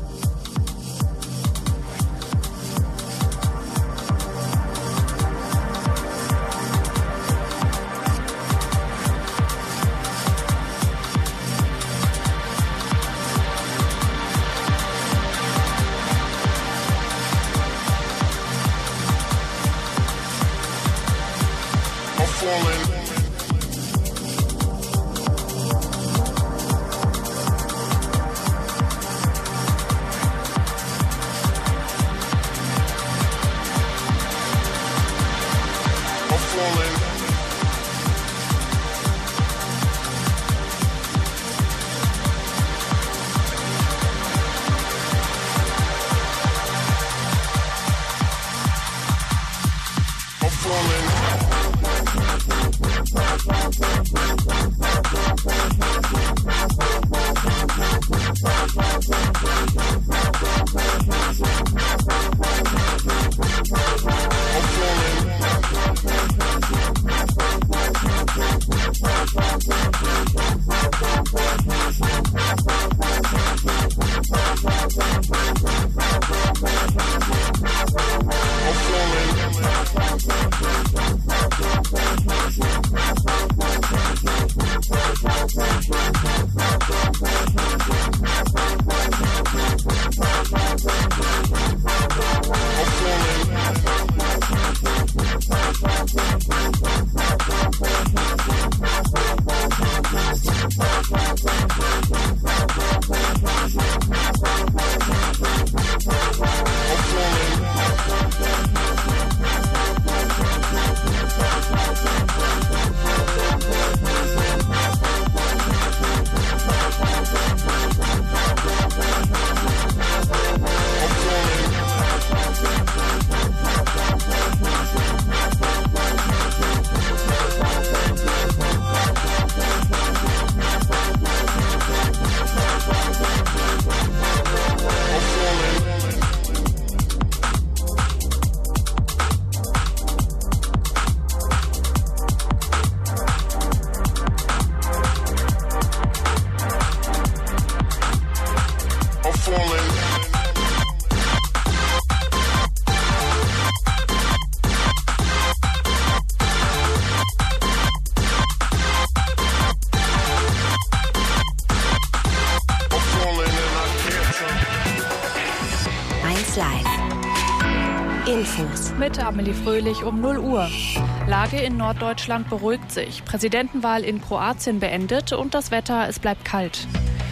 Mit Amelie Fröhlich um null Uhr. Lage in Norddeutschland beruhigt sich. Präsidentenwahl in Kroatien beendet und das Wetter, es bleibt kalt.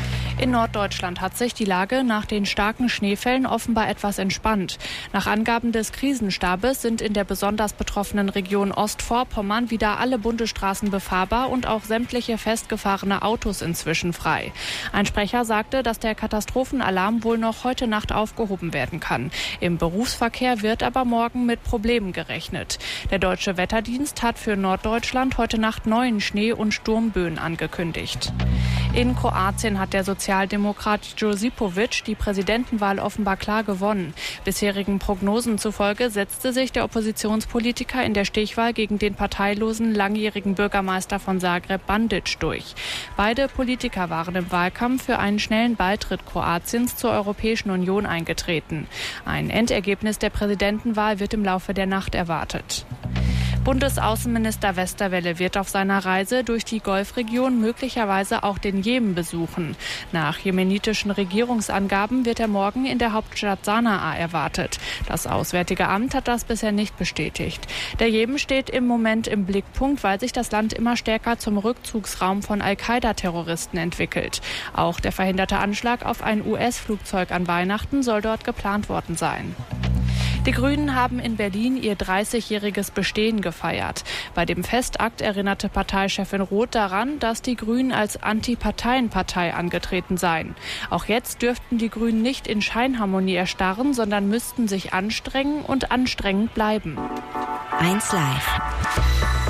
In Norddeutschland hat sich die Lage nach den starken Schneefällen offenbar etwas entspannt. Nach Angaben des Krisenstabes sind in der besonders betroffenen Region Ostvorpommern wieder alle Bundesstraßen befahrbar und auch sämtliche festgefahrene Autos inzwischen frei. Ein Sprecher sagte, dass der Katastrophenalarm wohl noch heute Nacht aufgehoben werden kann. Im Berufsverkehr wird aber morgen mit Problemen gerechnet. Der Deutsche Wetterdienst hat für Norddeutschland heute Nacht neuen Schnee- und Sturmböen angekündigt. In Kroatien hat der Sozialdemokrat Josipovic die Präsidentenwahl offenbar klar gewonnen. Bisherigen Prognosen zufolge setzte sich der Oppositionspolitiker in der Stichwahl gegen den parteilosen langjährigen Bürgermeister von Zagreb Bandic durch. Beide Politiker waren im Wahlkampf für einen schnellen Beitritt Kroatiens zur Europäischen Union eingetreten. Ein Endergebnis der Präsidentenwahl wird im Laufe der Nacht erwartet. Bundesaußenminister Westerwelle wird auf seiner Reise durch die Golfregion möglicherweise auch den Jemen besuchen. Nach jemenitischen Regierungsangaben wird er morgen in der Hauptstadt Sanaa erwartet. Das Auswärtige Amt hat das bisher nicht bestätigt. Der Jemen steht im Moment im Blickpunkt, weil sich das Land immer stärker zum Rückzugsraum von Al-Qaida-Terroristen entwickelt. Auch der verhinderte Anschlag auf ein U S-Flugzeug an Weihnachten soll dort geplant worden sein. Die Grünen haben in Berlin ihr dreißigjähriges Bestehen gefeiert. Bei dem Festakt erinnerte Parteichefin Roth daran, dass die Grünen als Antiparteienpartei angetreten seien. Auch jetzt dürften die Grünen nicht in Scheinharmonie erstarren, sondern müssten sich anstrengen und anstrengend bleiben. eins Live.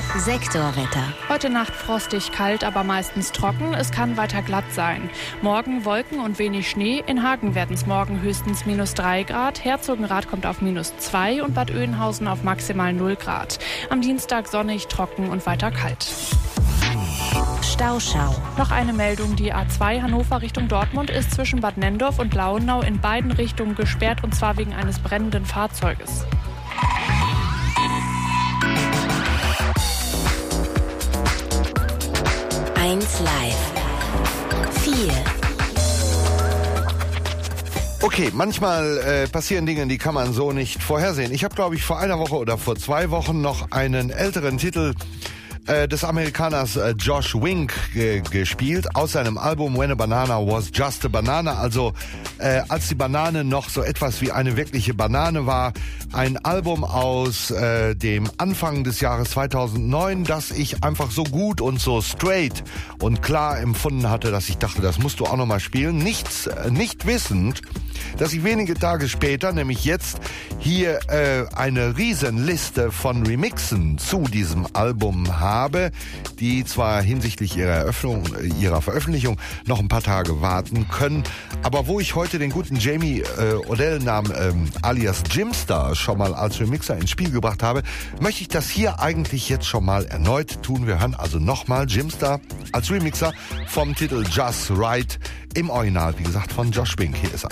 Sektorwetter. Heute Nacht frostig kalt, aber meistens trocken. Es kann weiter glatt sein. Morgen Wolken und wenig Schnee. In Hagen werden es morgen höchstens minus drei Grad. Herzogenrath kommt auf minus zwei und Bad Oeynhausen auf maximal null Grad. Am Dienstag sonnig, trocken und weiter kalt. Stauschau. Noch eine Meldung. Die A zwei Hannover Richtung Dortmund ist zwischen Bad Nenndorf und Lauenau in beiden Richtungen gesperrt, und zwar wegen eines brennenden Fahrzeuges. eins Live. vier. Okay, manchmal äh, passieren Dinge, die kann man so nicht vorhersehen. Ich habe, glaube ich, vor einer Woche oder vor zwei Wochen noch einen älteren Titel äh, des Amerikaners äh, Josh Wink äh, gespielt, aus seinem Album When a Banana Was Just a Banana, also äh, als die Banane noch so etwas wie eine wirkliche Banane war. Ein Album aus äh, dem Anfang des Jahres zweitausendneun, das ich einfach so gut und so straight und klar empfunden hatte, dass ich dachte, das musst du auch noch mal spielen. Nichts, äh, nicht wissend, dass ich wenige Tage später, nämlich jetzt, hier äh, eine Riesenliste von Remixen zu diesem Album habe, die zwar hinsichtlich ihrer Eröffnung, ihrer Veröffentlichung noch ein paar Tage warten können, aber wo ich heute den guten Jamie äh, Odell Namen ähm, alias Jimstar schon mal als Remixer ins Spiel gebracht habe, möchte ich das hier eigentlich jetzt schon mal erneut tun. Wir hören also nochmal Jimstar als Remixer vom Titel Just Right im Original, wie gesagt, von Josh Wink. Hier ist er.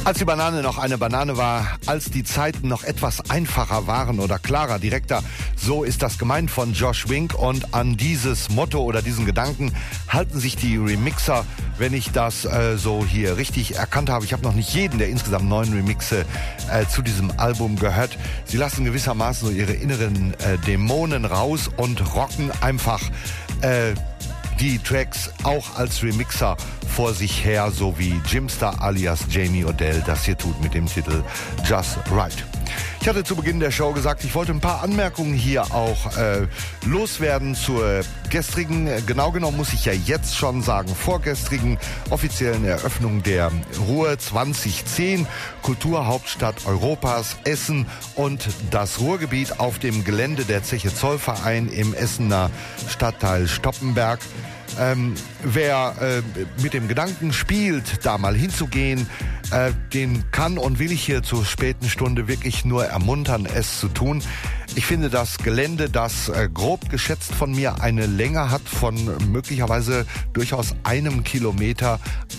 Als die Banane noch eine Banane war, als die Zeiten noch etwas einfacher waren oder klarer, direkter, so ist das gemeint von Josh Wink, und an dieses Motto oder diesen Gedanken halten sich die Remixer, wenn ich das äh, so hier richtig erkannt habe. Ich habe noch nicht jeden der insgesamt neun Remixe äh, zu diesem Album gehört. Sie lassen gewissermaßen so ihre inneren äh, Dämonen raus und rocken einfach äh, die Tracks auch als Remixer vor sich her, so wie Jimster alias Jamie Odell das hier tut mit dem Titel Just Right. Ich hatte zu Beginn der Show gesagt, ich wollte ein paar Anmerkungen hier auch äh, loswerden zur gestrigen, genau genommen muss ich ja jetzt schon sagen, vorgestrigen offiziellen Eröffnung der Ruhr zwanzig zehn, Kulturhauptstadt Europas, Essen und das Ruhrgebiet auf dem Gelände der Zeche Zollverein im Essener Stadtteil Stoppenberg. Ähm, wer äh, mit dem Gedanken spielt, da mal hinzugehen, äh, den kann und will ich hier zur späten Stunde wirklich nur ermuntern, es zu tun. Ich finde das Gelände, das äh, grob geschätzt von mir eine Länge hat von möglicherweise durchaus einem Kilometer,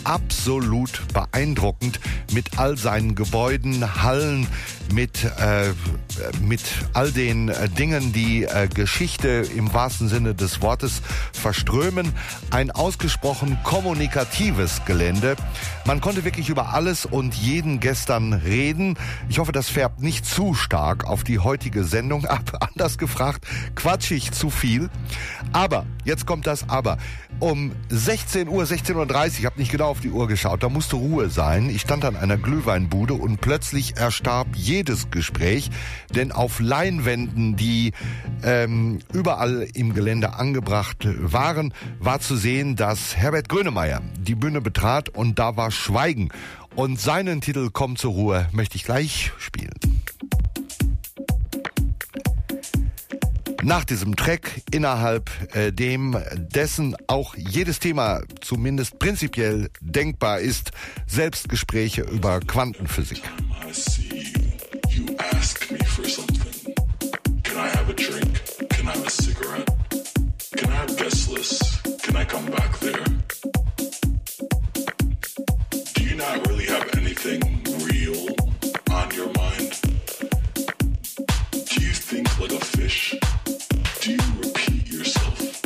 absolut beeindruckend mit all seinen Gebäuden, Hallen, mit, äh, mit all den äh, Dingen, die äh, Geschichte im wahrsten Sinne des Wortes verströmen. Ein ausgesprochen kommunikatives Gelände. Man konnte wirklich über alles und jeden gestern reden. Ich hoffe, das färbt nicht zu stark auf die heutige Sendung ab. Anders gefragt, quatsch ich zu viel. Aber, jetzt kommt das Aber. Um sechzehn Uhr, sechzehn Uhr dreißig, ich habe nicht genau auf die Uhr geschaut, da musste Ruhe sein. Ich stand an einer Glühweinbude und plötzlich erstarb jedes Gespräch, denn auf Leinwänden, die ähm, überall im Gelände angebracht waren, war zu sehen, dass Herbert Grönemeyer die Bühne betrat und da war Schweigen. Und seinen Titel Komm zur Ruhe möchte ich gleich spielen. Nach diesem Track, innerhalb äh, dem dessen auch jedes Thema zumindest prinzipiell denkbar ist, Selbstgespräche über Quantenphysik. Do you repeat yourself?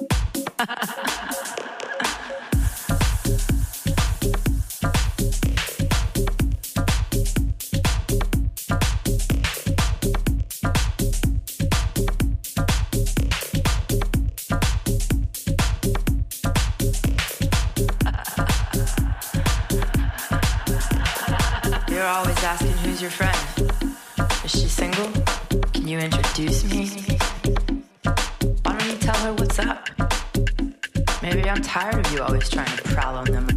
You're always asking who's your friend. Is she single? Can you introduce me? Why don't you tell her what's up? Maybe I'm tired of you always trying to prowl on them.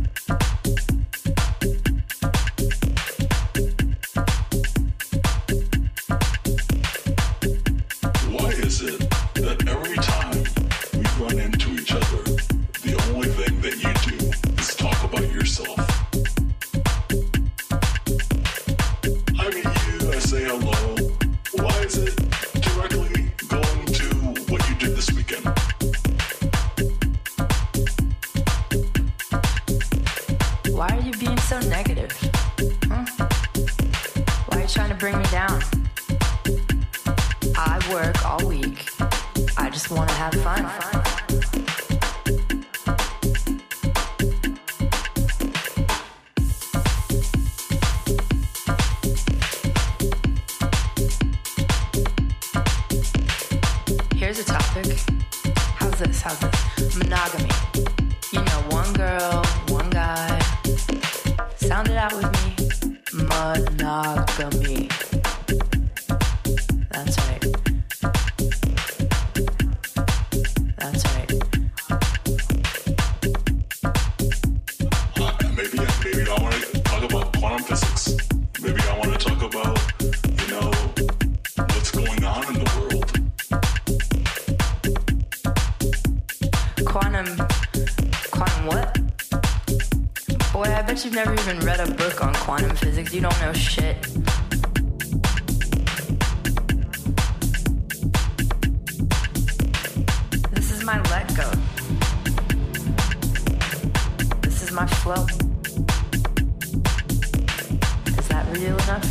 Why is it that every time we run into each other, the only thing that you do is talk about yourself? I meet you, I say hello. Why is it directly going to what you did this weekend? Why are you being so negative? Huh? Why are you trying to bring me down? I work all week. I just want to have fun. Here's a topic. How's this? How's this? Monogamy. You know, one girl, one guy. Sound it out with me. Monogamy. That's right. That's right. Uh, maybe, maybe I want to talk about quantum physics. Maybe I want to talk about, you know, what's going on in the world. Quantum. Quantum what? Boy, I bet you've never even read a book on quantum physics. You don't know shit. This is my let go. This is my flow.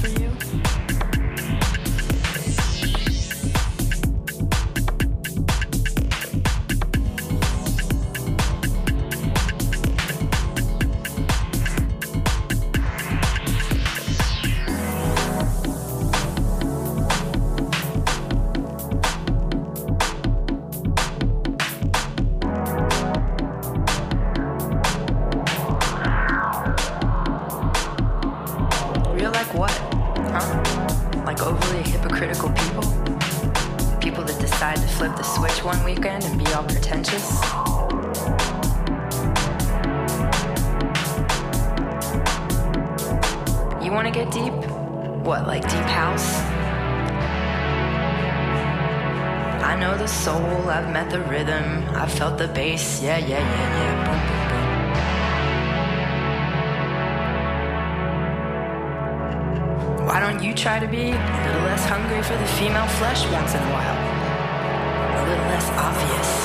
for you? I felt the bass, yeah, yeah, yeah, yeah, boom, boom, boom. Why don't you try to be a little less hungry for the female flesh once in a while? A little less obvious.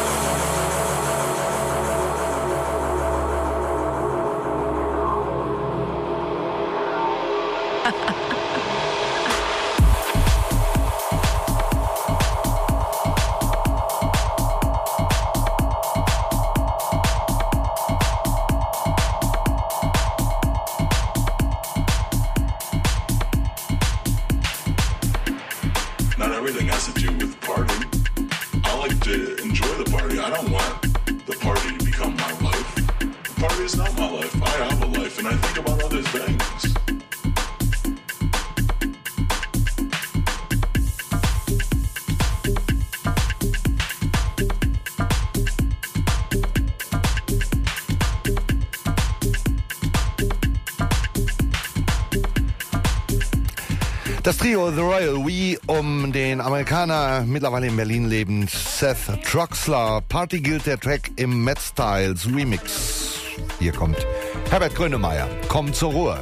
Das Trio The Royal We um den Amerikaner, mittlerweile in Berlin lebend, Seth Troxler. Party gilt der Track im Matt Styles Remix. Hier kommt Herbert Grönemeyer. Komm zur Ruhe.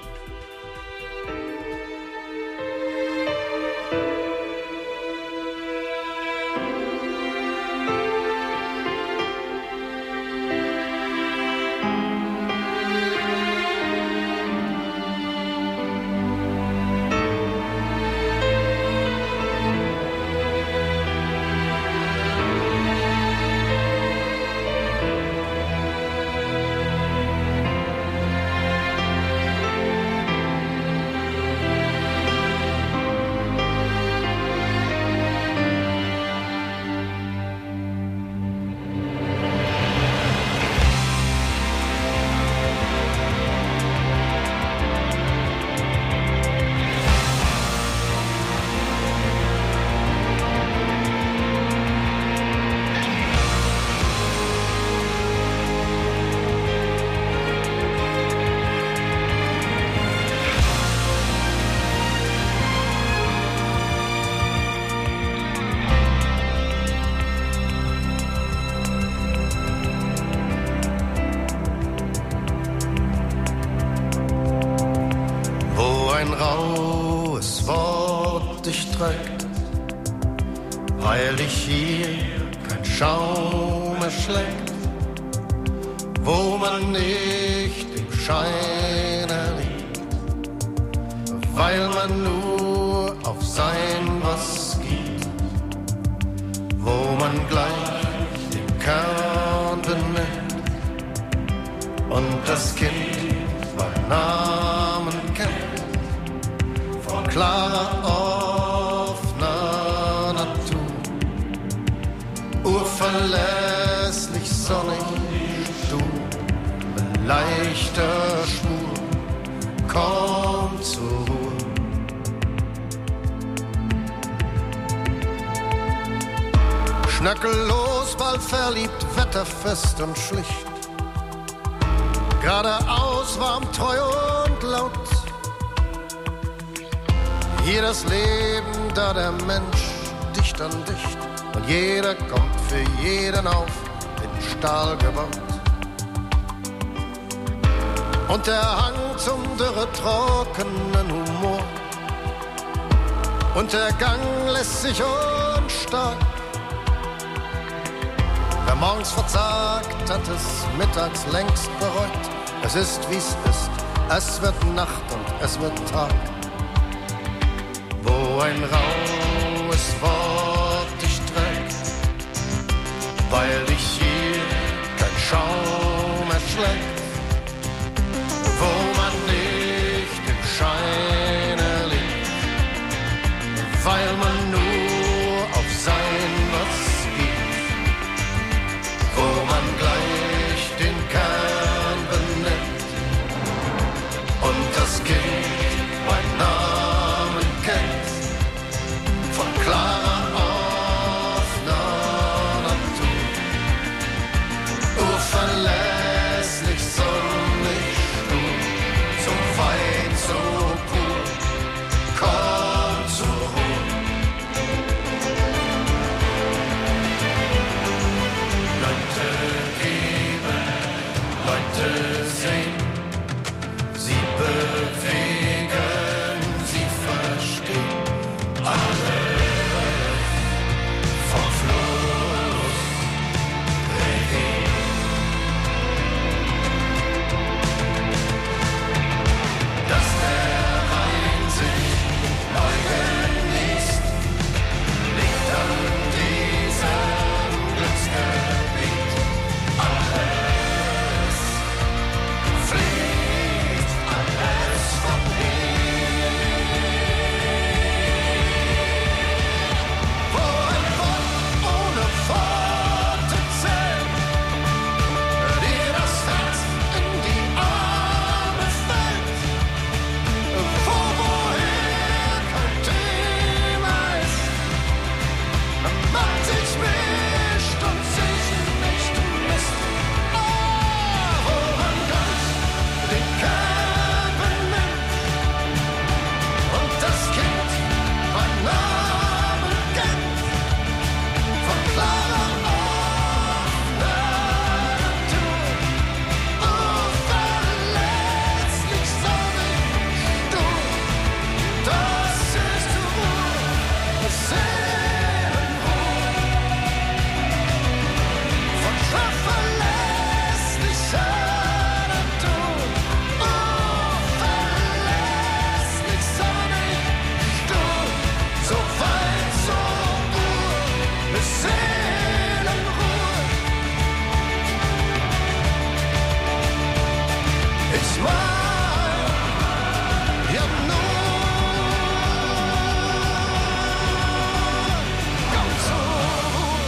weil dich hier kein Schaum erschlägt, wo man nicht im Scheine liegt, weil man nur auf sein Was gibt, wo man gleich den Kern benennt und das Kind beim Namen kennt, von klarer offener Natur, urverlässlich sonnig, du mit leichter Spur, komm zur Ruhe. Schnörkellos, bald verliebt, wetterfest und schlicht, geradeaus, warm, treu und laut. Hier das Leben, da der Mensch dicht an dicht, und jeder kommt für jeden auf, in Stahl gebaut. Und der Hang zum dürre, trockenen Humor, und der Gang lässt sich unstark. Wer morgens verzagt, hat es mittags längst bereut. Es ist, wie's ist, es wird Nacht und es wird Tag. ein raues Wort dich trägt, weil dich hier kein Schaum erschlägt, wo man nicht im Scheine liegt, weil man nur auf sein was gibt, wo man gleich den Kern benennt und das Kind beim Namen kennt, von klarer Aufnahmenatur, unverlässlich, sonnig, stur, so weit, so pur, komm zur Ruhe. Leute geben, Leute sehen, sie bewegen, sie verstehen alles vom Fluss reden. Dass der Rhein sich neu genießt, liegt an diesem Glücksgebiet. Alles fließt, alles von hier. Wo ein Wort ohne Worte zählt, dir das Herz in die Arme fällt, wo woher kein Thema ist, man sich mischt und sich nicht misst. Ah, wo man ganz den Kern benimmt und das Kind beim Namen kennt, von klarer Natur, unverletzlich, sonnig, stur, das ist Ruhe, Seelenruhe, von verlässlicher Natur, unverlässlich, sonnig, stur, so weit, so Ruhe, Seelenruhe. Ich mal, ja nur, komm zur Ruhe.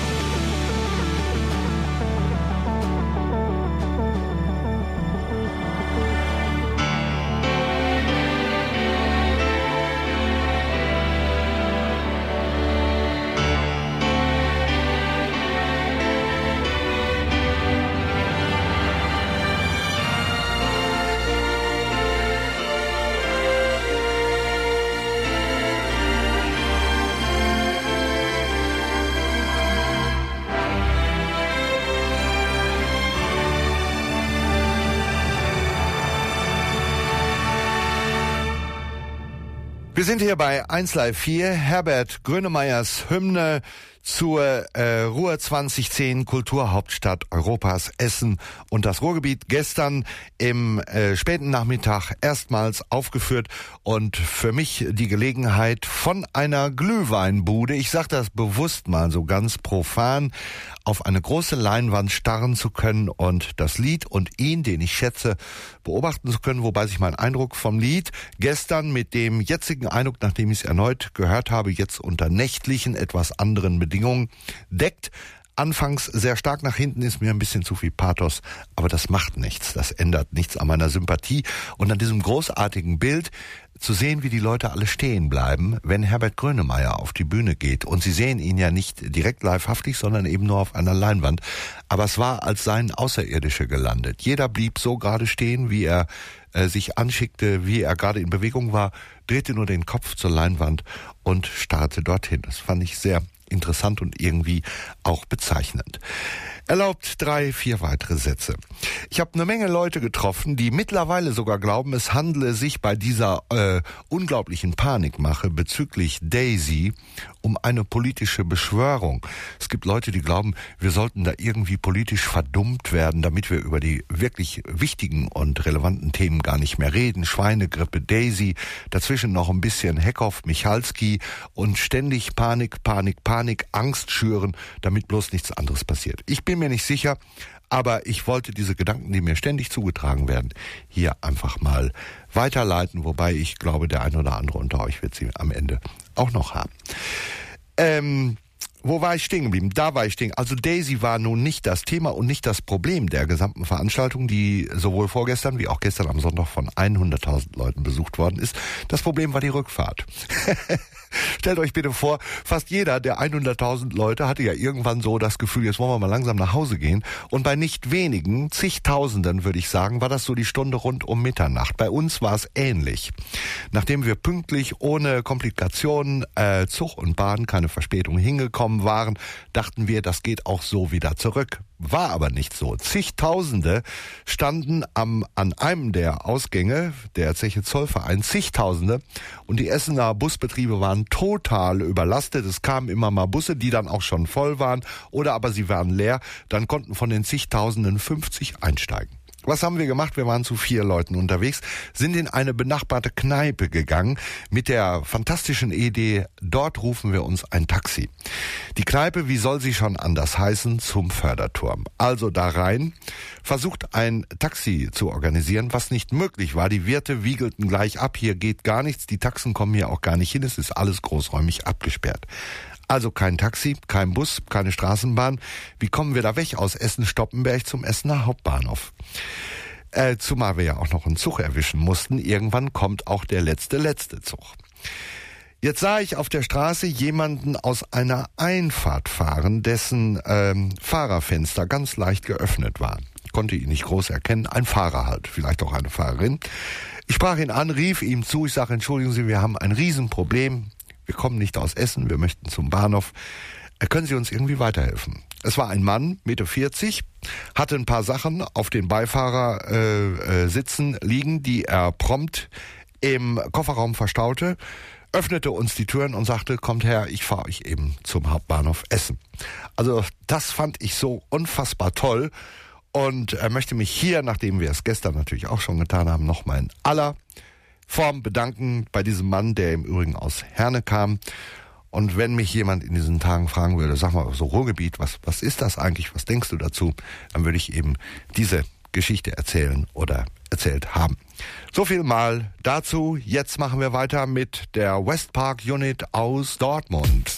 Wir sind hier bei eins Live vier, Herbert Grönemeyers Hymne zur äh, Ruhr zwanzig zehn Kulturhauptstadt Europas Essen und das Ruhrgebiet, gestern im äh, späten Nachmittag erstmals aufgeführt und für mich die Gelegenheit von einer Glühweinbude, ich sage das bewusst mal so ganz profan, auf eine große Leinwand starren zu können und das Lied und ihn, den ich schätze, beobachten zu können, wobei sich mein Eindruck vom Lied gestern mit dem jetzigen Eindruck, nachdem ich es erneut gehört habe, jetzt unter nächtlichen, etwas anderen Bedingungen deckt. Anfangs sehr stark, nach hinten ist mir ein bisschen zu viel Pathos, aber das macht nichts, das ändert nichts an meiner Sympathie und an diesem großartigen Bild zu sehen, wie die Leute alle stehen bleiben, wenn Herbert Grönemeyer auf die Bühne geht. Und sie sehen ihn ja nicht direkt livehaftig, sondern eben nur auf einer Leinwand. Aber es war, als seien Außerirdische gelandet. Jeder blieb so gerade stehen, wie er äh, sich anschickte, wie er gerade in Bewegung war, drehte nur den Kopf zur Leinwand und starrte dorthin. Das fand ich sehr interessant und irgendwie auch bezeichnend. Erlaubt drei, vier weitere Sätze. Ich habe eine Menge Leute getroffen, die mittlerweile sogar glauben, es handle sich bei dieser äh, unglaublichen Panikmache bezüglich Daisy um eine politische Beschwörung. Es gibt Leute, die glauben, wir sollten da irgendwie politisch verdummt werden, damit wir über die wirklich wichtigen und relevanten Themen gar nicht mehr reden. Schweinegrippe, Daisy, dazwischen noch ein bisschen Heckhoff, Michalski und ständig Panik, Panik, Panik, Angst schüren, damit bloß nichts anderes passiert. Ich bin mir nicht sicher, aber ich wollte diese Gedanken, die mir ständig zugetragen werden, hier einfach mal weiterleiten, wobei ich glaube, der ein oder andere unter euch wird sie am Ende auch noch haben. Ähm, wo war ich stehen geblieben? Da war ich stehen. Also Daisy war nun nicht das Thema und nicht das Problem der gesamten Veranstaltung, die sowohl vorgestern wie auch gestern am Sonntag von hunderttausend Leuten besucht worden ist. Das Problem war die Rückfahrt. Stellt euch bitte vor, fast jeder der hunderttausend Leute hatte ja irgendwann so das Gefühl, jetzt wollen wir mal langsam nach Hause gehen. Und bei nicht wenigen, zigtausenden würde ich sagen, war das so die Stunde rund um Mitternacht. Bei uns war es ähnlich. Nachdem wir pünktlich, ohne Komplikationen, äh, Zug und Bahn, keine Verspätung hingekommen waren, dachten wir, das geht auch so wieder zurück. War aber nicht so. Zigtausende standen am, an einem der Ausgänge der Zeche Zollverein, zigtausende, und die Essener Busbetriebe waren total überlastet. Es kamen immer mal Busse, die dann auch schon voll waren, oder aber sie waren leer. Dann konnten von den zigtausenden fünfzig einsteigen. Was haben wir gemacht? Wir waren zu vier Leuten unterwegs, sind in eine benachbarte Kneipe gegangen mit der fantastischen Idee, dort rufen wir uns ein Taxi. Die Kneipe, wie soll sie schon anders heißen, zum Förderturm. Also da rein, versucht ein Taxi zu organisieren, was nicht möglich war. Die Wirte wiegelten gleich ab, hier geht gar nichts, die Taxen kommen hier auch gar nicht hin, es ist alles großräumig abgesperrt. Also kein Taxi, kein Bus, keine Straßenbahn. Wie kommen wir da weg aus Essen-Stoppenberg zum Essener Hauptbahnhof? Äh, zumal wir ja auch noch einen Zug erwischen mussten. Irgendwann kommt auch der letzte, letzte Zug. Jetzt sah ich auf der Straße jemanden aus einer Einfahrt fahren, dessen ähm, Fahrerfenster ganz leicht geöffnet war. Ich konnte ihn nicht groß erkennen. Ein Fahrer halt, vielleicht auch eine Fahrerin. Ich sprach ihn an, rief ihm zu. Ich sage, entschuldigen Sie, wir haben ein Riesenproblem. Wir kommen nicht aus Essen, wir möchten zum Bahnhof. Können Sie uns irgendwie weiterhelfen? Es war ein Mann, Meter vierzig, hatte ein paar Sachen auf den Beifahrer äh, äh, sitzen liegen, die er prompt im Kofferraum verstaute, öffnete uns die Türen und sagte, kommt her, ich fahre euch eben zum Hauptbahnhof Essen. Also das fand ich so unfassbar toll und er möchte mich hier, nachdem wir es gestern natürlich auch schon getan haben, nochmal in aller Form bedanken bei diesem Mann, der im Übrigen aus Herne kam. Und wenn mich jemand in diesen Tagen fragen würde, sag mal, so Ruhrgebiet, was, was ist das eigentlich, was denkst du dazu, dann würde ich eben diese Geschichte erzählen oder erzählt haben. So viel mal dazu. Jetzt machen wir weiter mit der Westpark Unit aus Dortmund.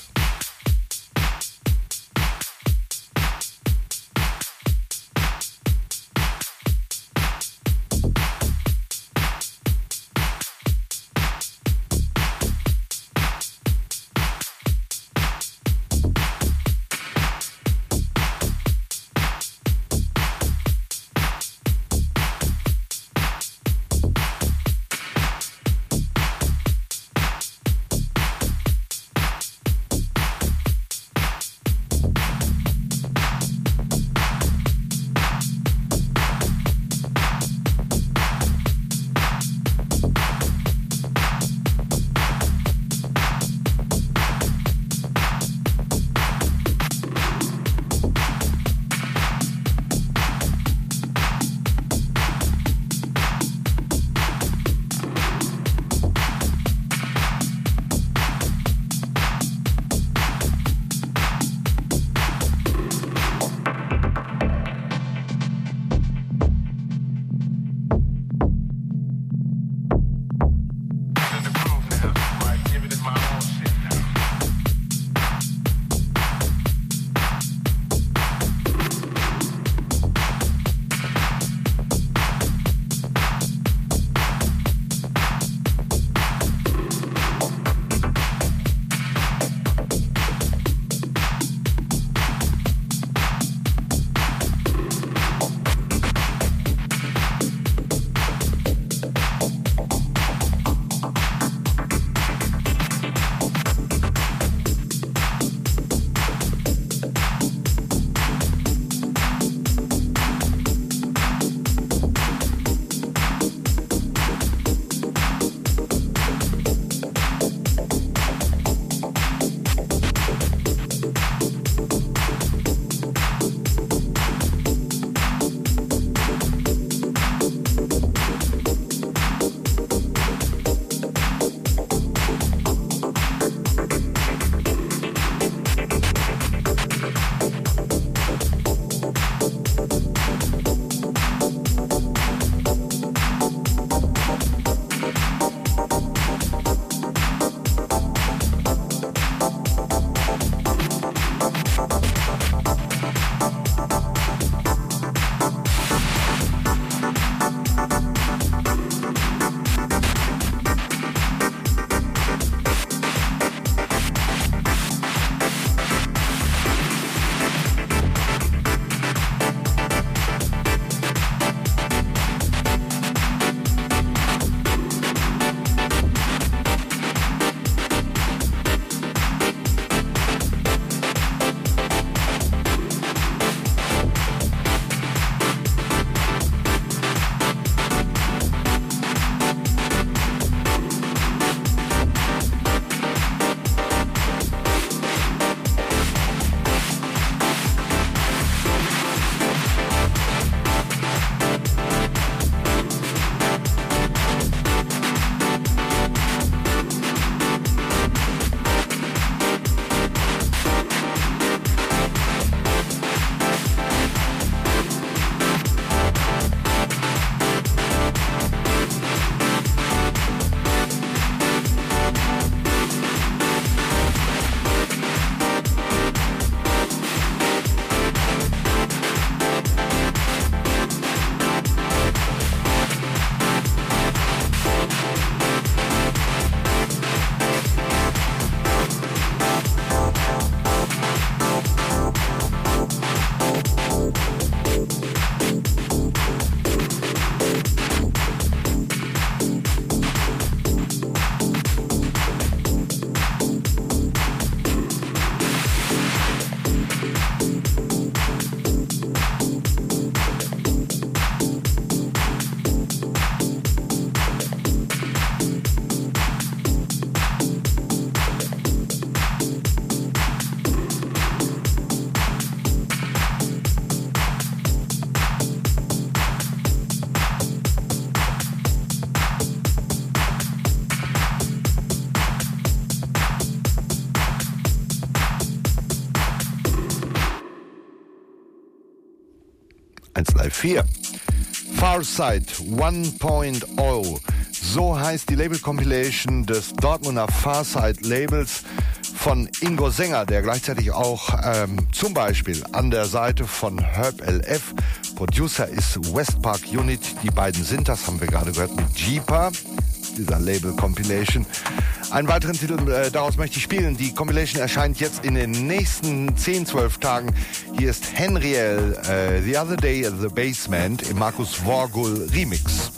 eins Live vier. Farsight eins Punkt null. So heißt die Label-Compilation des Dortmunder Farsight-Labels von Ingo Sänger, der gleichzeitig auch ähm, zum Beispiel an der Seite von Herb L F. Producer ist Westpark Unit. Die beiden sind das, haben wir gerade gehört, mit Jeeper, dieser Label-Compilation. Einen weiteren Titel, äh, daraus möchte ich spielen. Die Compilation erscheint jetzt in den nächsten zehn, zwölf Tagen. Hier ist Henriel, äh, The Other Day at the Basement im Markus Vorgul Remix.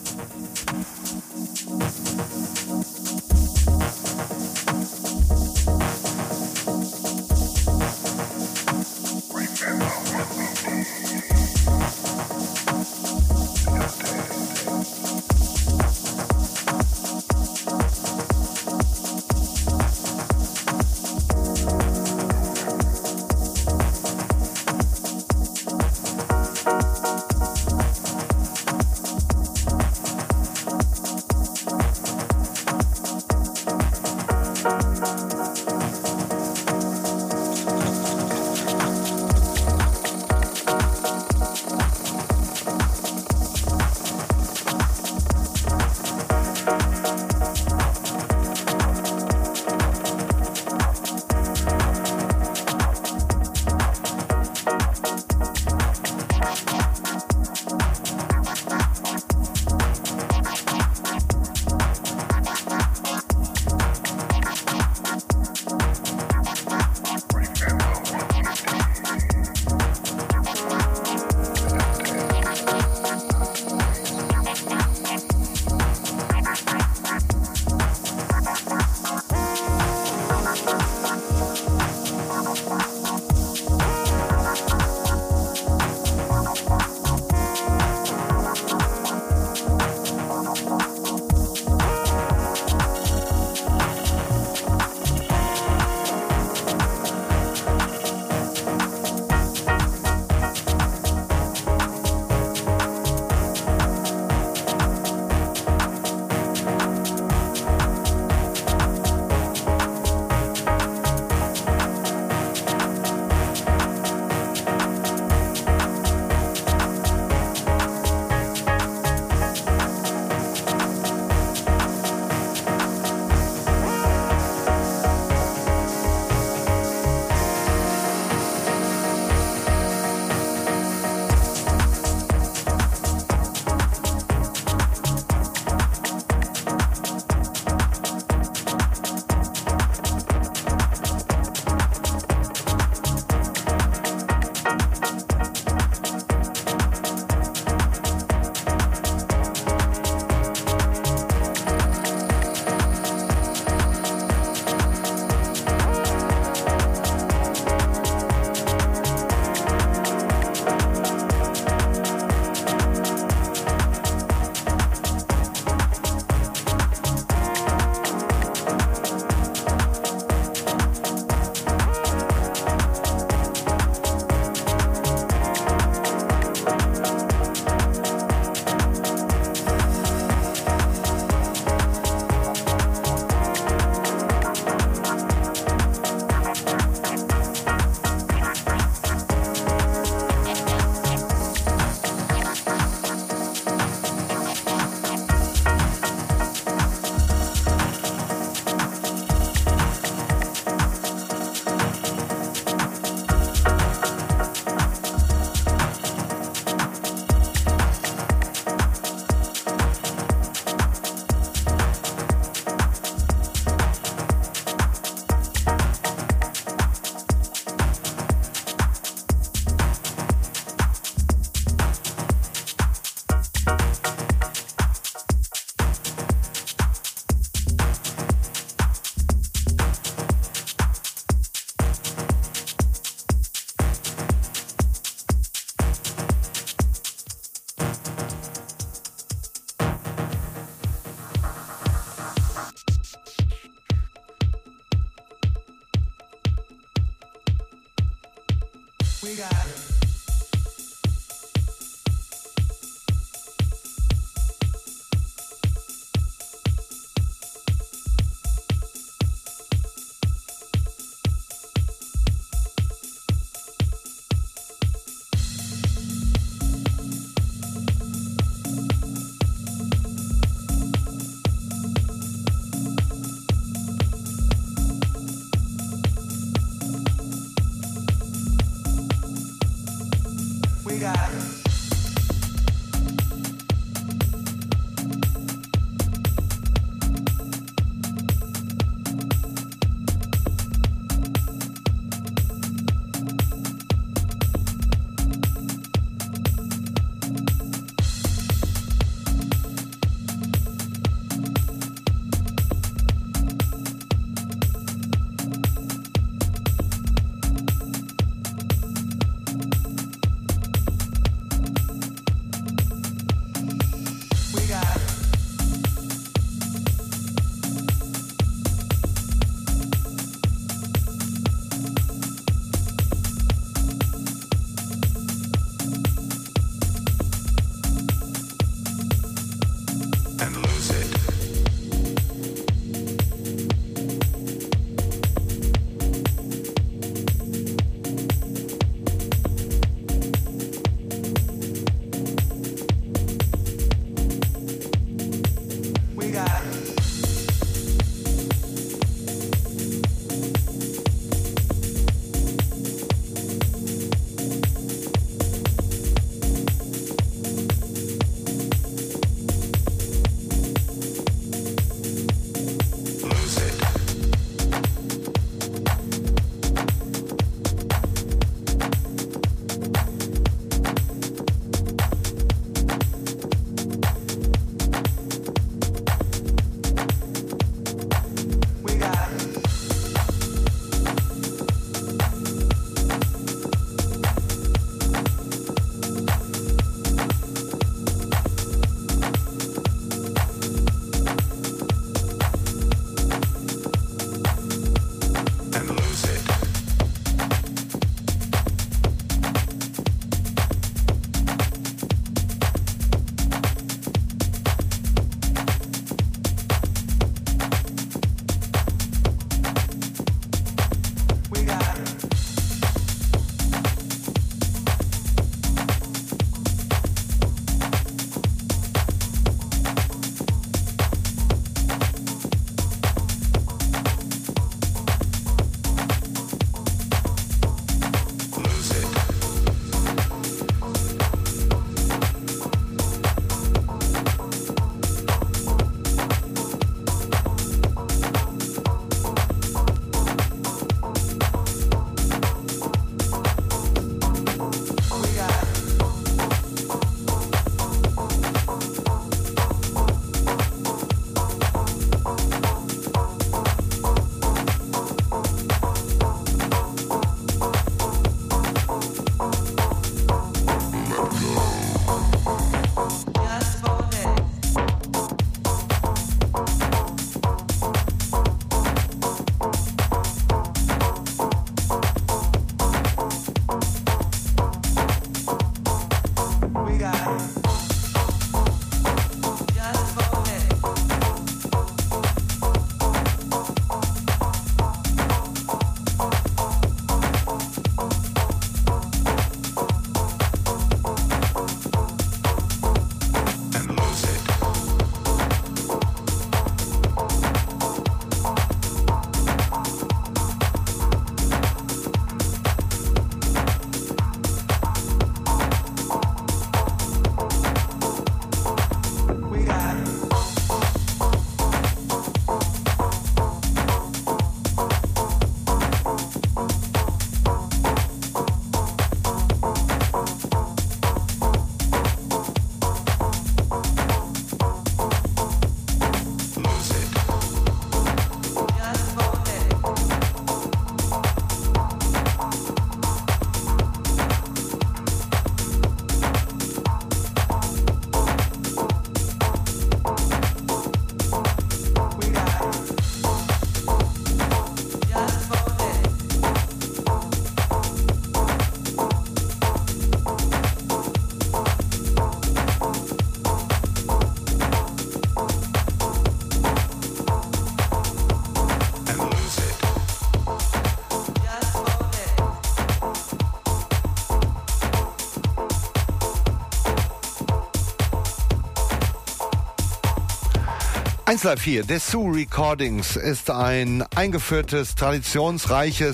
eins Live vier, Dessous Recordings, ist ein eingeführtes, traditionsreiches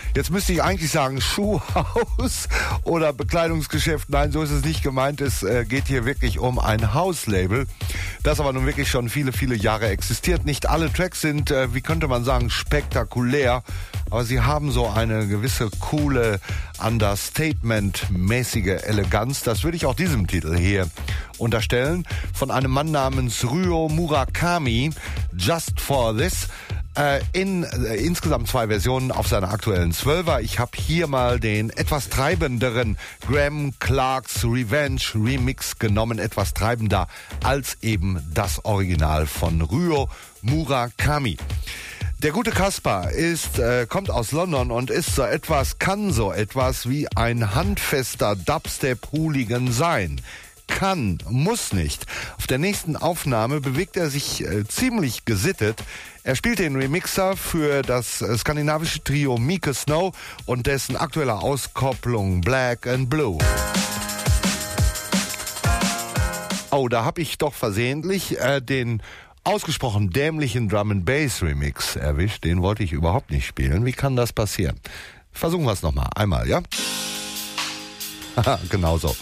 Jetzt müsste ich eigentlich sagen Schuhhaus oder Bekleidungsgeschäft. Nein, so ist es nicht gemeint. Es äh, geht hier wirklich um ein House-Label, das aber nun wirklich schon viele, viele Jahre existiert. Nicht alle Tracks sind, äh, wie könnte man sagen, spektakulär, aber sie haben so eine gewisse coole, Understatement-mäßige Eleganz. Das würde ich auch diesem Titel hier unterstellen. Von einem Mann namens Ryo Murakami, Just for This. Äh, in äh, insgesamt zwei Versionen auf seiner aktuellen Zwölfer. Ich habe hier mal den etwas treibenderen Graham Clark's Revenge Remix genommen. Etwas treibender als eben das Original von Ryo Murakami. Der gute Kaspar ist, äh, kommt aus London und ist so etwas, kann so etwas wie ein handfester Dubstep-Hooligan sein. Kann, muss nicht. Auf der nächsten Aufnahme bewegt er sich äh, ziemlich gesittet. Er spielt den Remixer für das äh, skandinavische Trio Mieke Snow und dessen aktuelle Auskopplung Black and Blue. Oh, da habe ich doch versehentlich äh, den ausgesprochen dämlichen Drum and Bass Remix erwischt. Den wollte ich überhaupt nicht spielen. Wie kann das passieren? Versuchen wir es nochmal. Einmal, ja? Haha, genau so.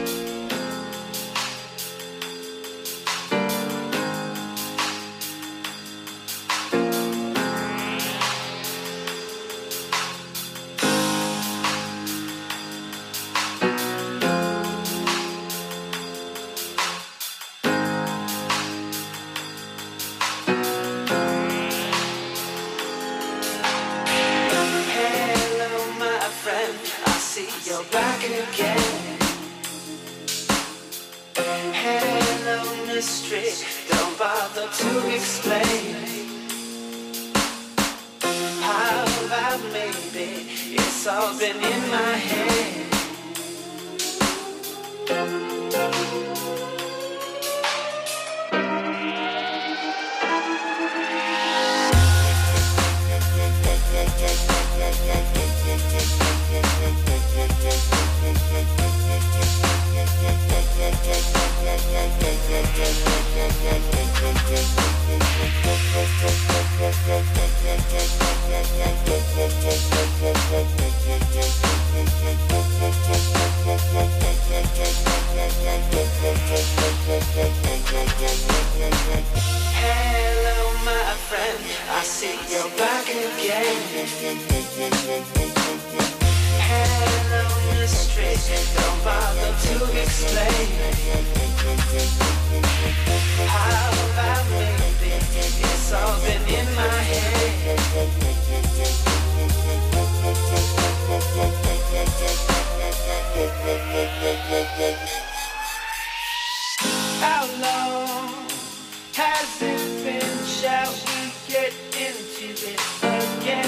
How long has it been? Shall we get into this again?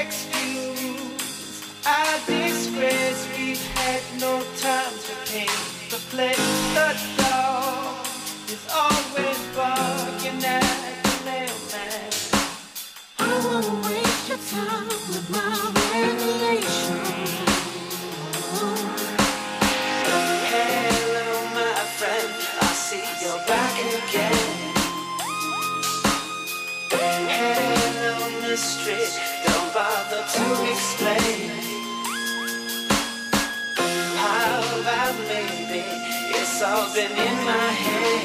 Excuse our disgrace. We've had no time to paint the play. The dog is always barking at the mailman. I don't wanna waste your time with my regulation. You're back again. Hello, mystery. Don't bother to explain. How about maybe it's all been in my head.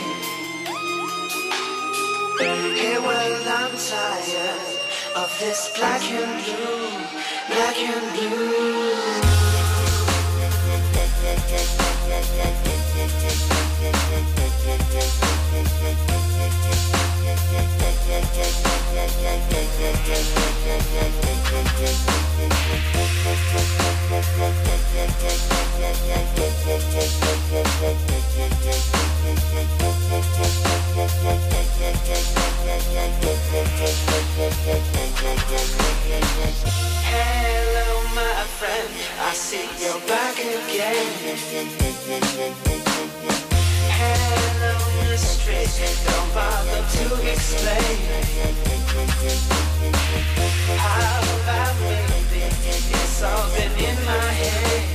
Hey, well, I'm tired of this black and blue, black and blue. Hello, my friend, I see you're back again. Hello, mystery, don't bother to explain. How about maybe it's all been in my head.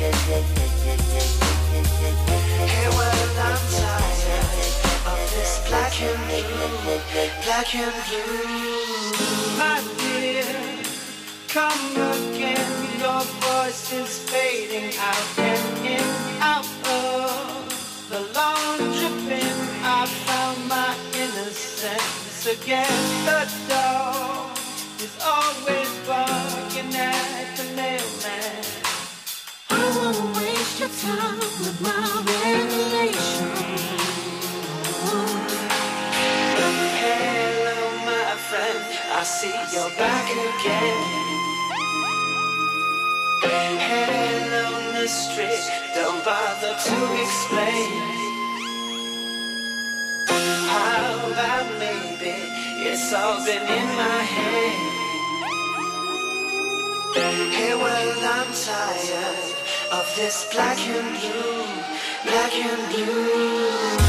Hey, well, I'm tired of this black and blue, black and blue. My dear, come again. your voice is fading out and in, out of the laundry bin. I found my innocence again. The dog is always barking at the mailman. I won't waste your time with my revelation. Hello, my friend, I see you're back again. Hello, mystery, don't bother to explain how that may be. It's all been in my head. Hey, well, I'm tired of this black and blue, black and blue.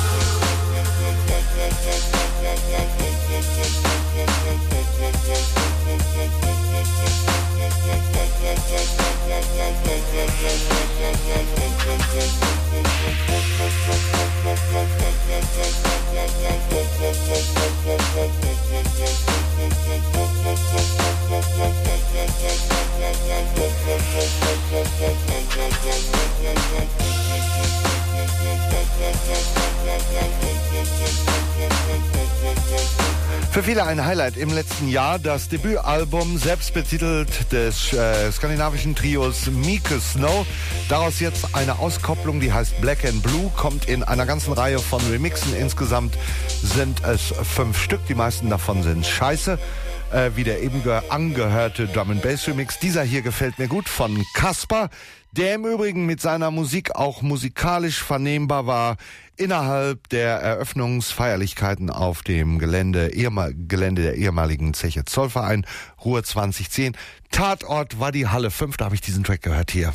Für viele ein Highlight im letzten Jahr, das Debütalbum, selbst betitelt, des äh, skandinavischen Trios Mieke Snow. Daraus jetzt eine Auskopplung, die heißt Black and Blue, kommt in einer ganzen Reihe von Remixen. Insgesamt sind es fünf Stück, die meisten davon sind scheiße. Äh, wie der eben angehörte Drum and Bass Remix. Dieser hier gefällt mir gut, von Caspar, der im Übrigen mit seiner Musik auch musikalisch vernehmbar war innerhalb der Eröffnungsfeierlichkeiten auf dem Gelände, ehemal, Gelände der ehemaligen Zeche Zollverein, Ruhr zwanzig zehn. Tatort war die Halle fünf, da habe ich diesen Track gehört hier.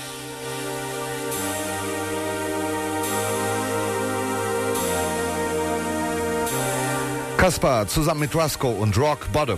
Caspar zusammen mit Rusko und Rock Bottom.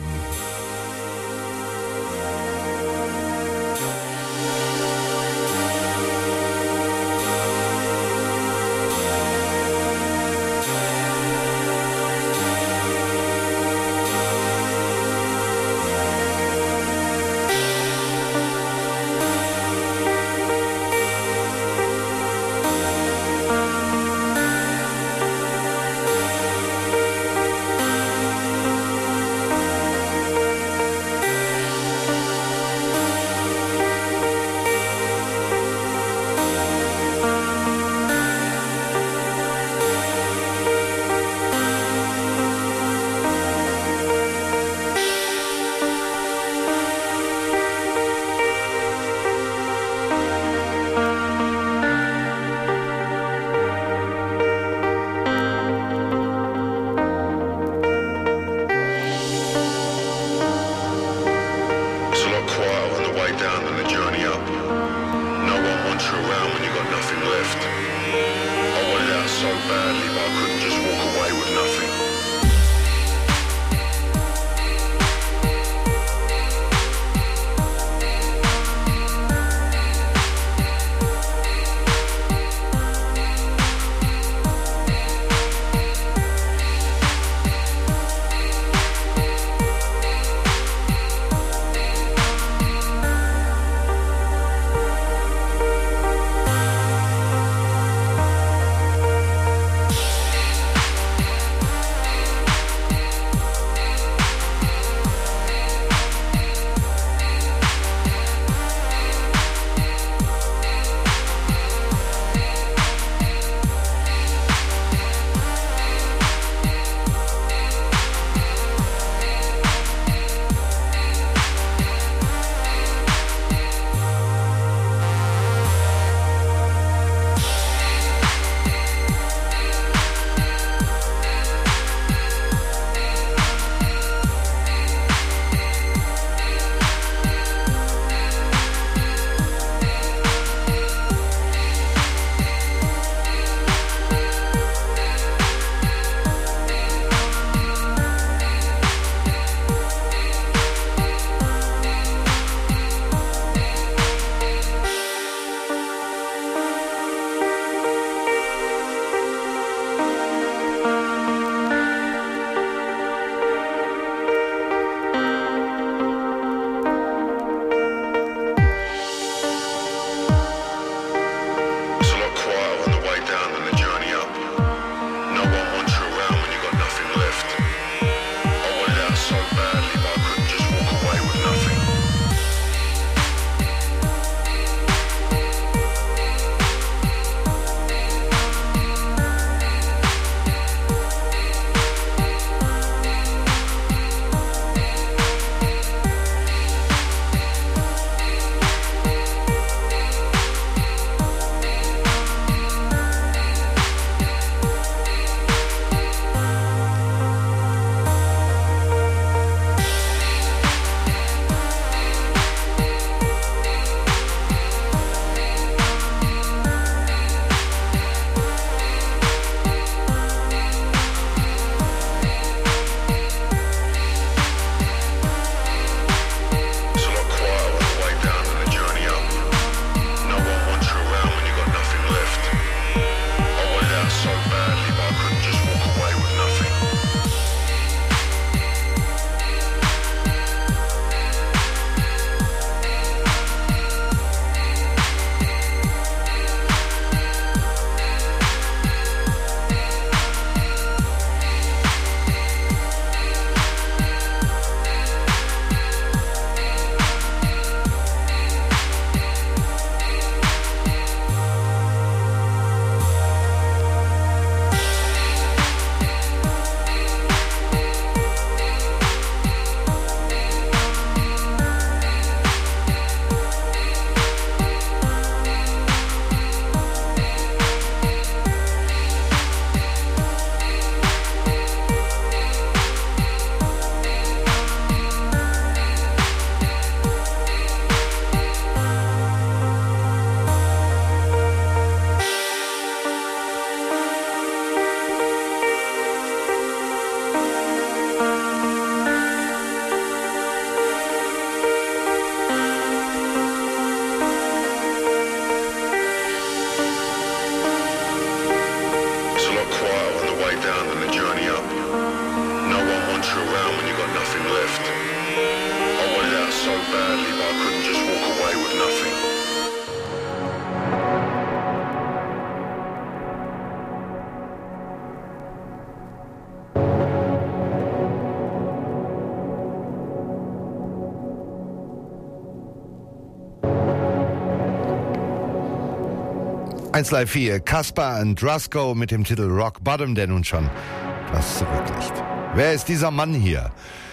eins Live vier, Caspar und Rusko mit dem Titel Rock Bottom, der nun schon etwas zurückliegt. Wer ist dieser Mann hier?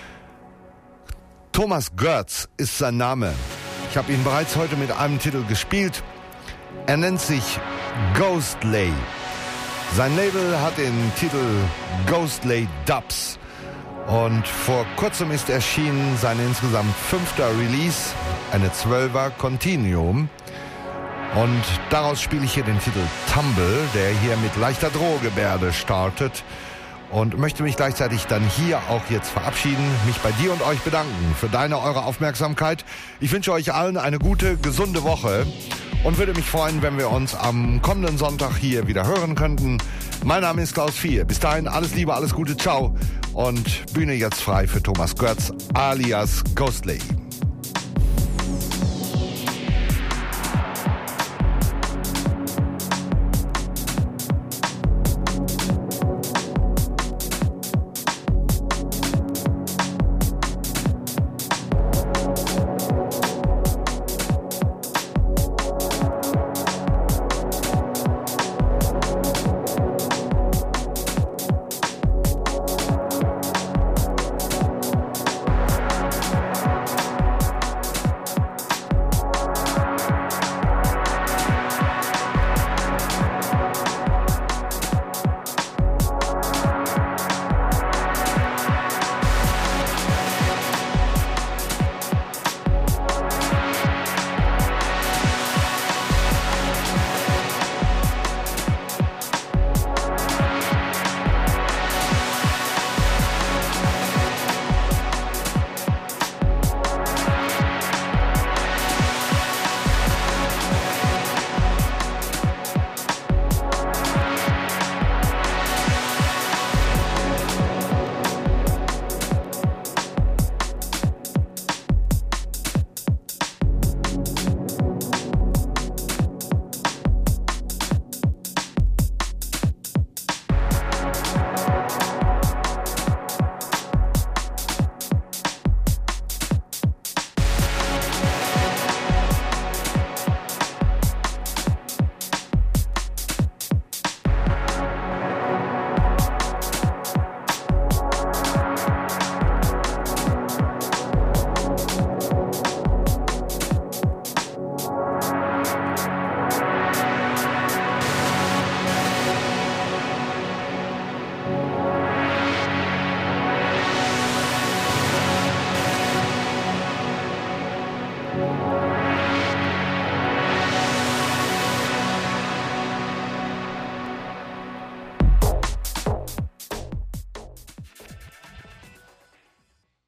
Thomas Götz ist sein Name. Ich habe ihn bereits heute mit einem Titel gespielt. Er nennt sich Ghostley. Sein Label hat den Titel Ghostley Dubs. Und vor kurzem ist erschienen sein insgesamt fünfter Release, eine Zwölfer Continuum. Und daraus spiele ich hier den Titel Tumble, der hier mit leichter Drohgebärde startet. Und möchte mich gleichzeitig dann hier auch jetzt verabschieden, mich bei dir und euch bedanken für deine, eure Aufmerksamkeit. Ich wünsche euch allen eine gute, gesunde Woche und würde mich freuen, wenn wir uns am kommenden Sonntag hier wieder hören könnten. Mein Name ist Klaus vier. Bis dahin alles Liebe, alles Gute, ciao. Und Bühne jetzt frei für Thomas Götz alias Ghostley.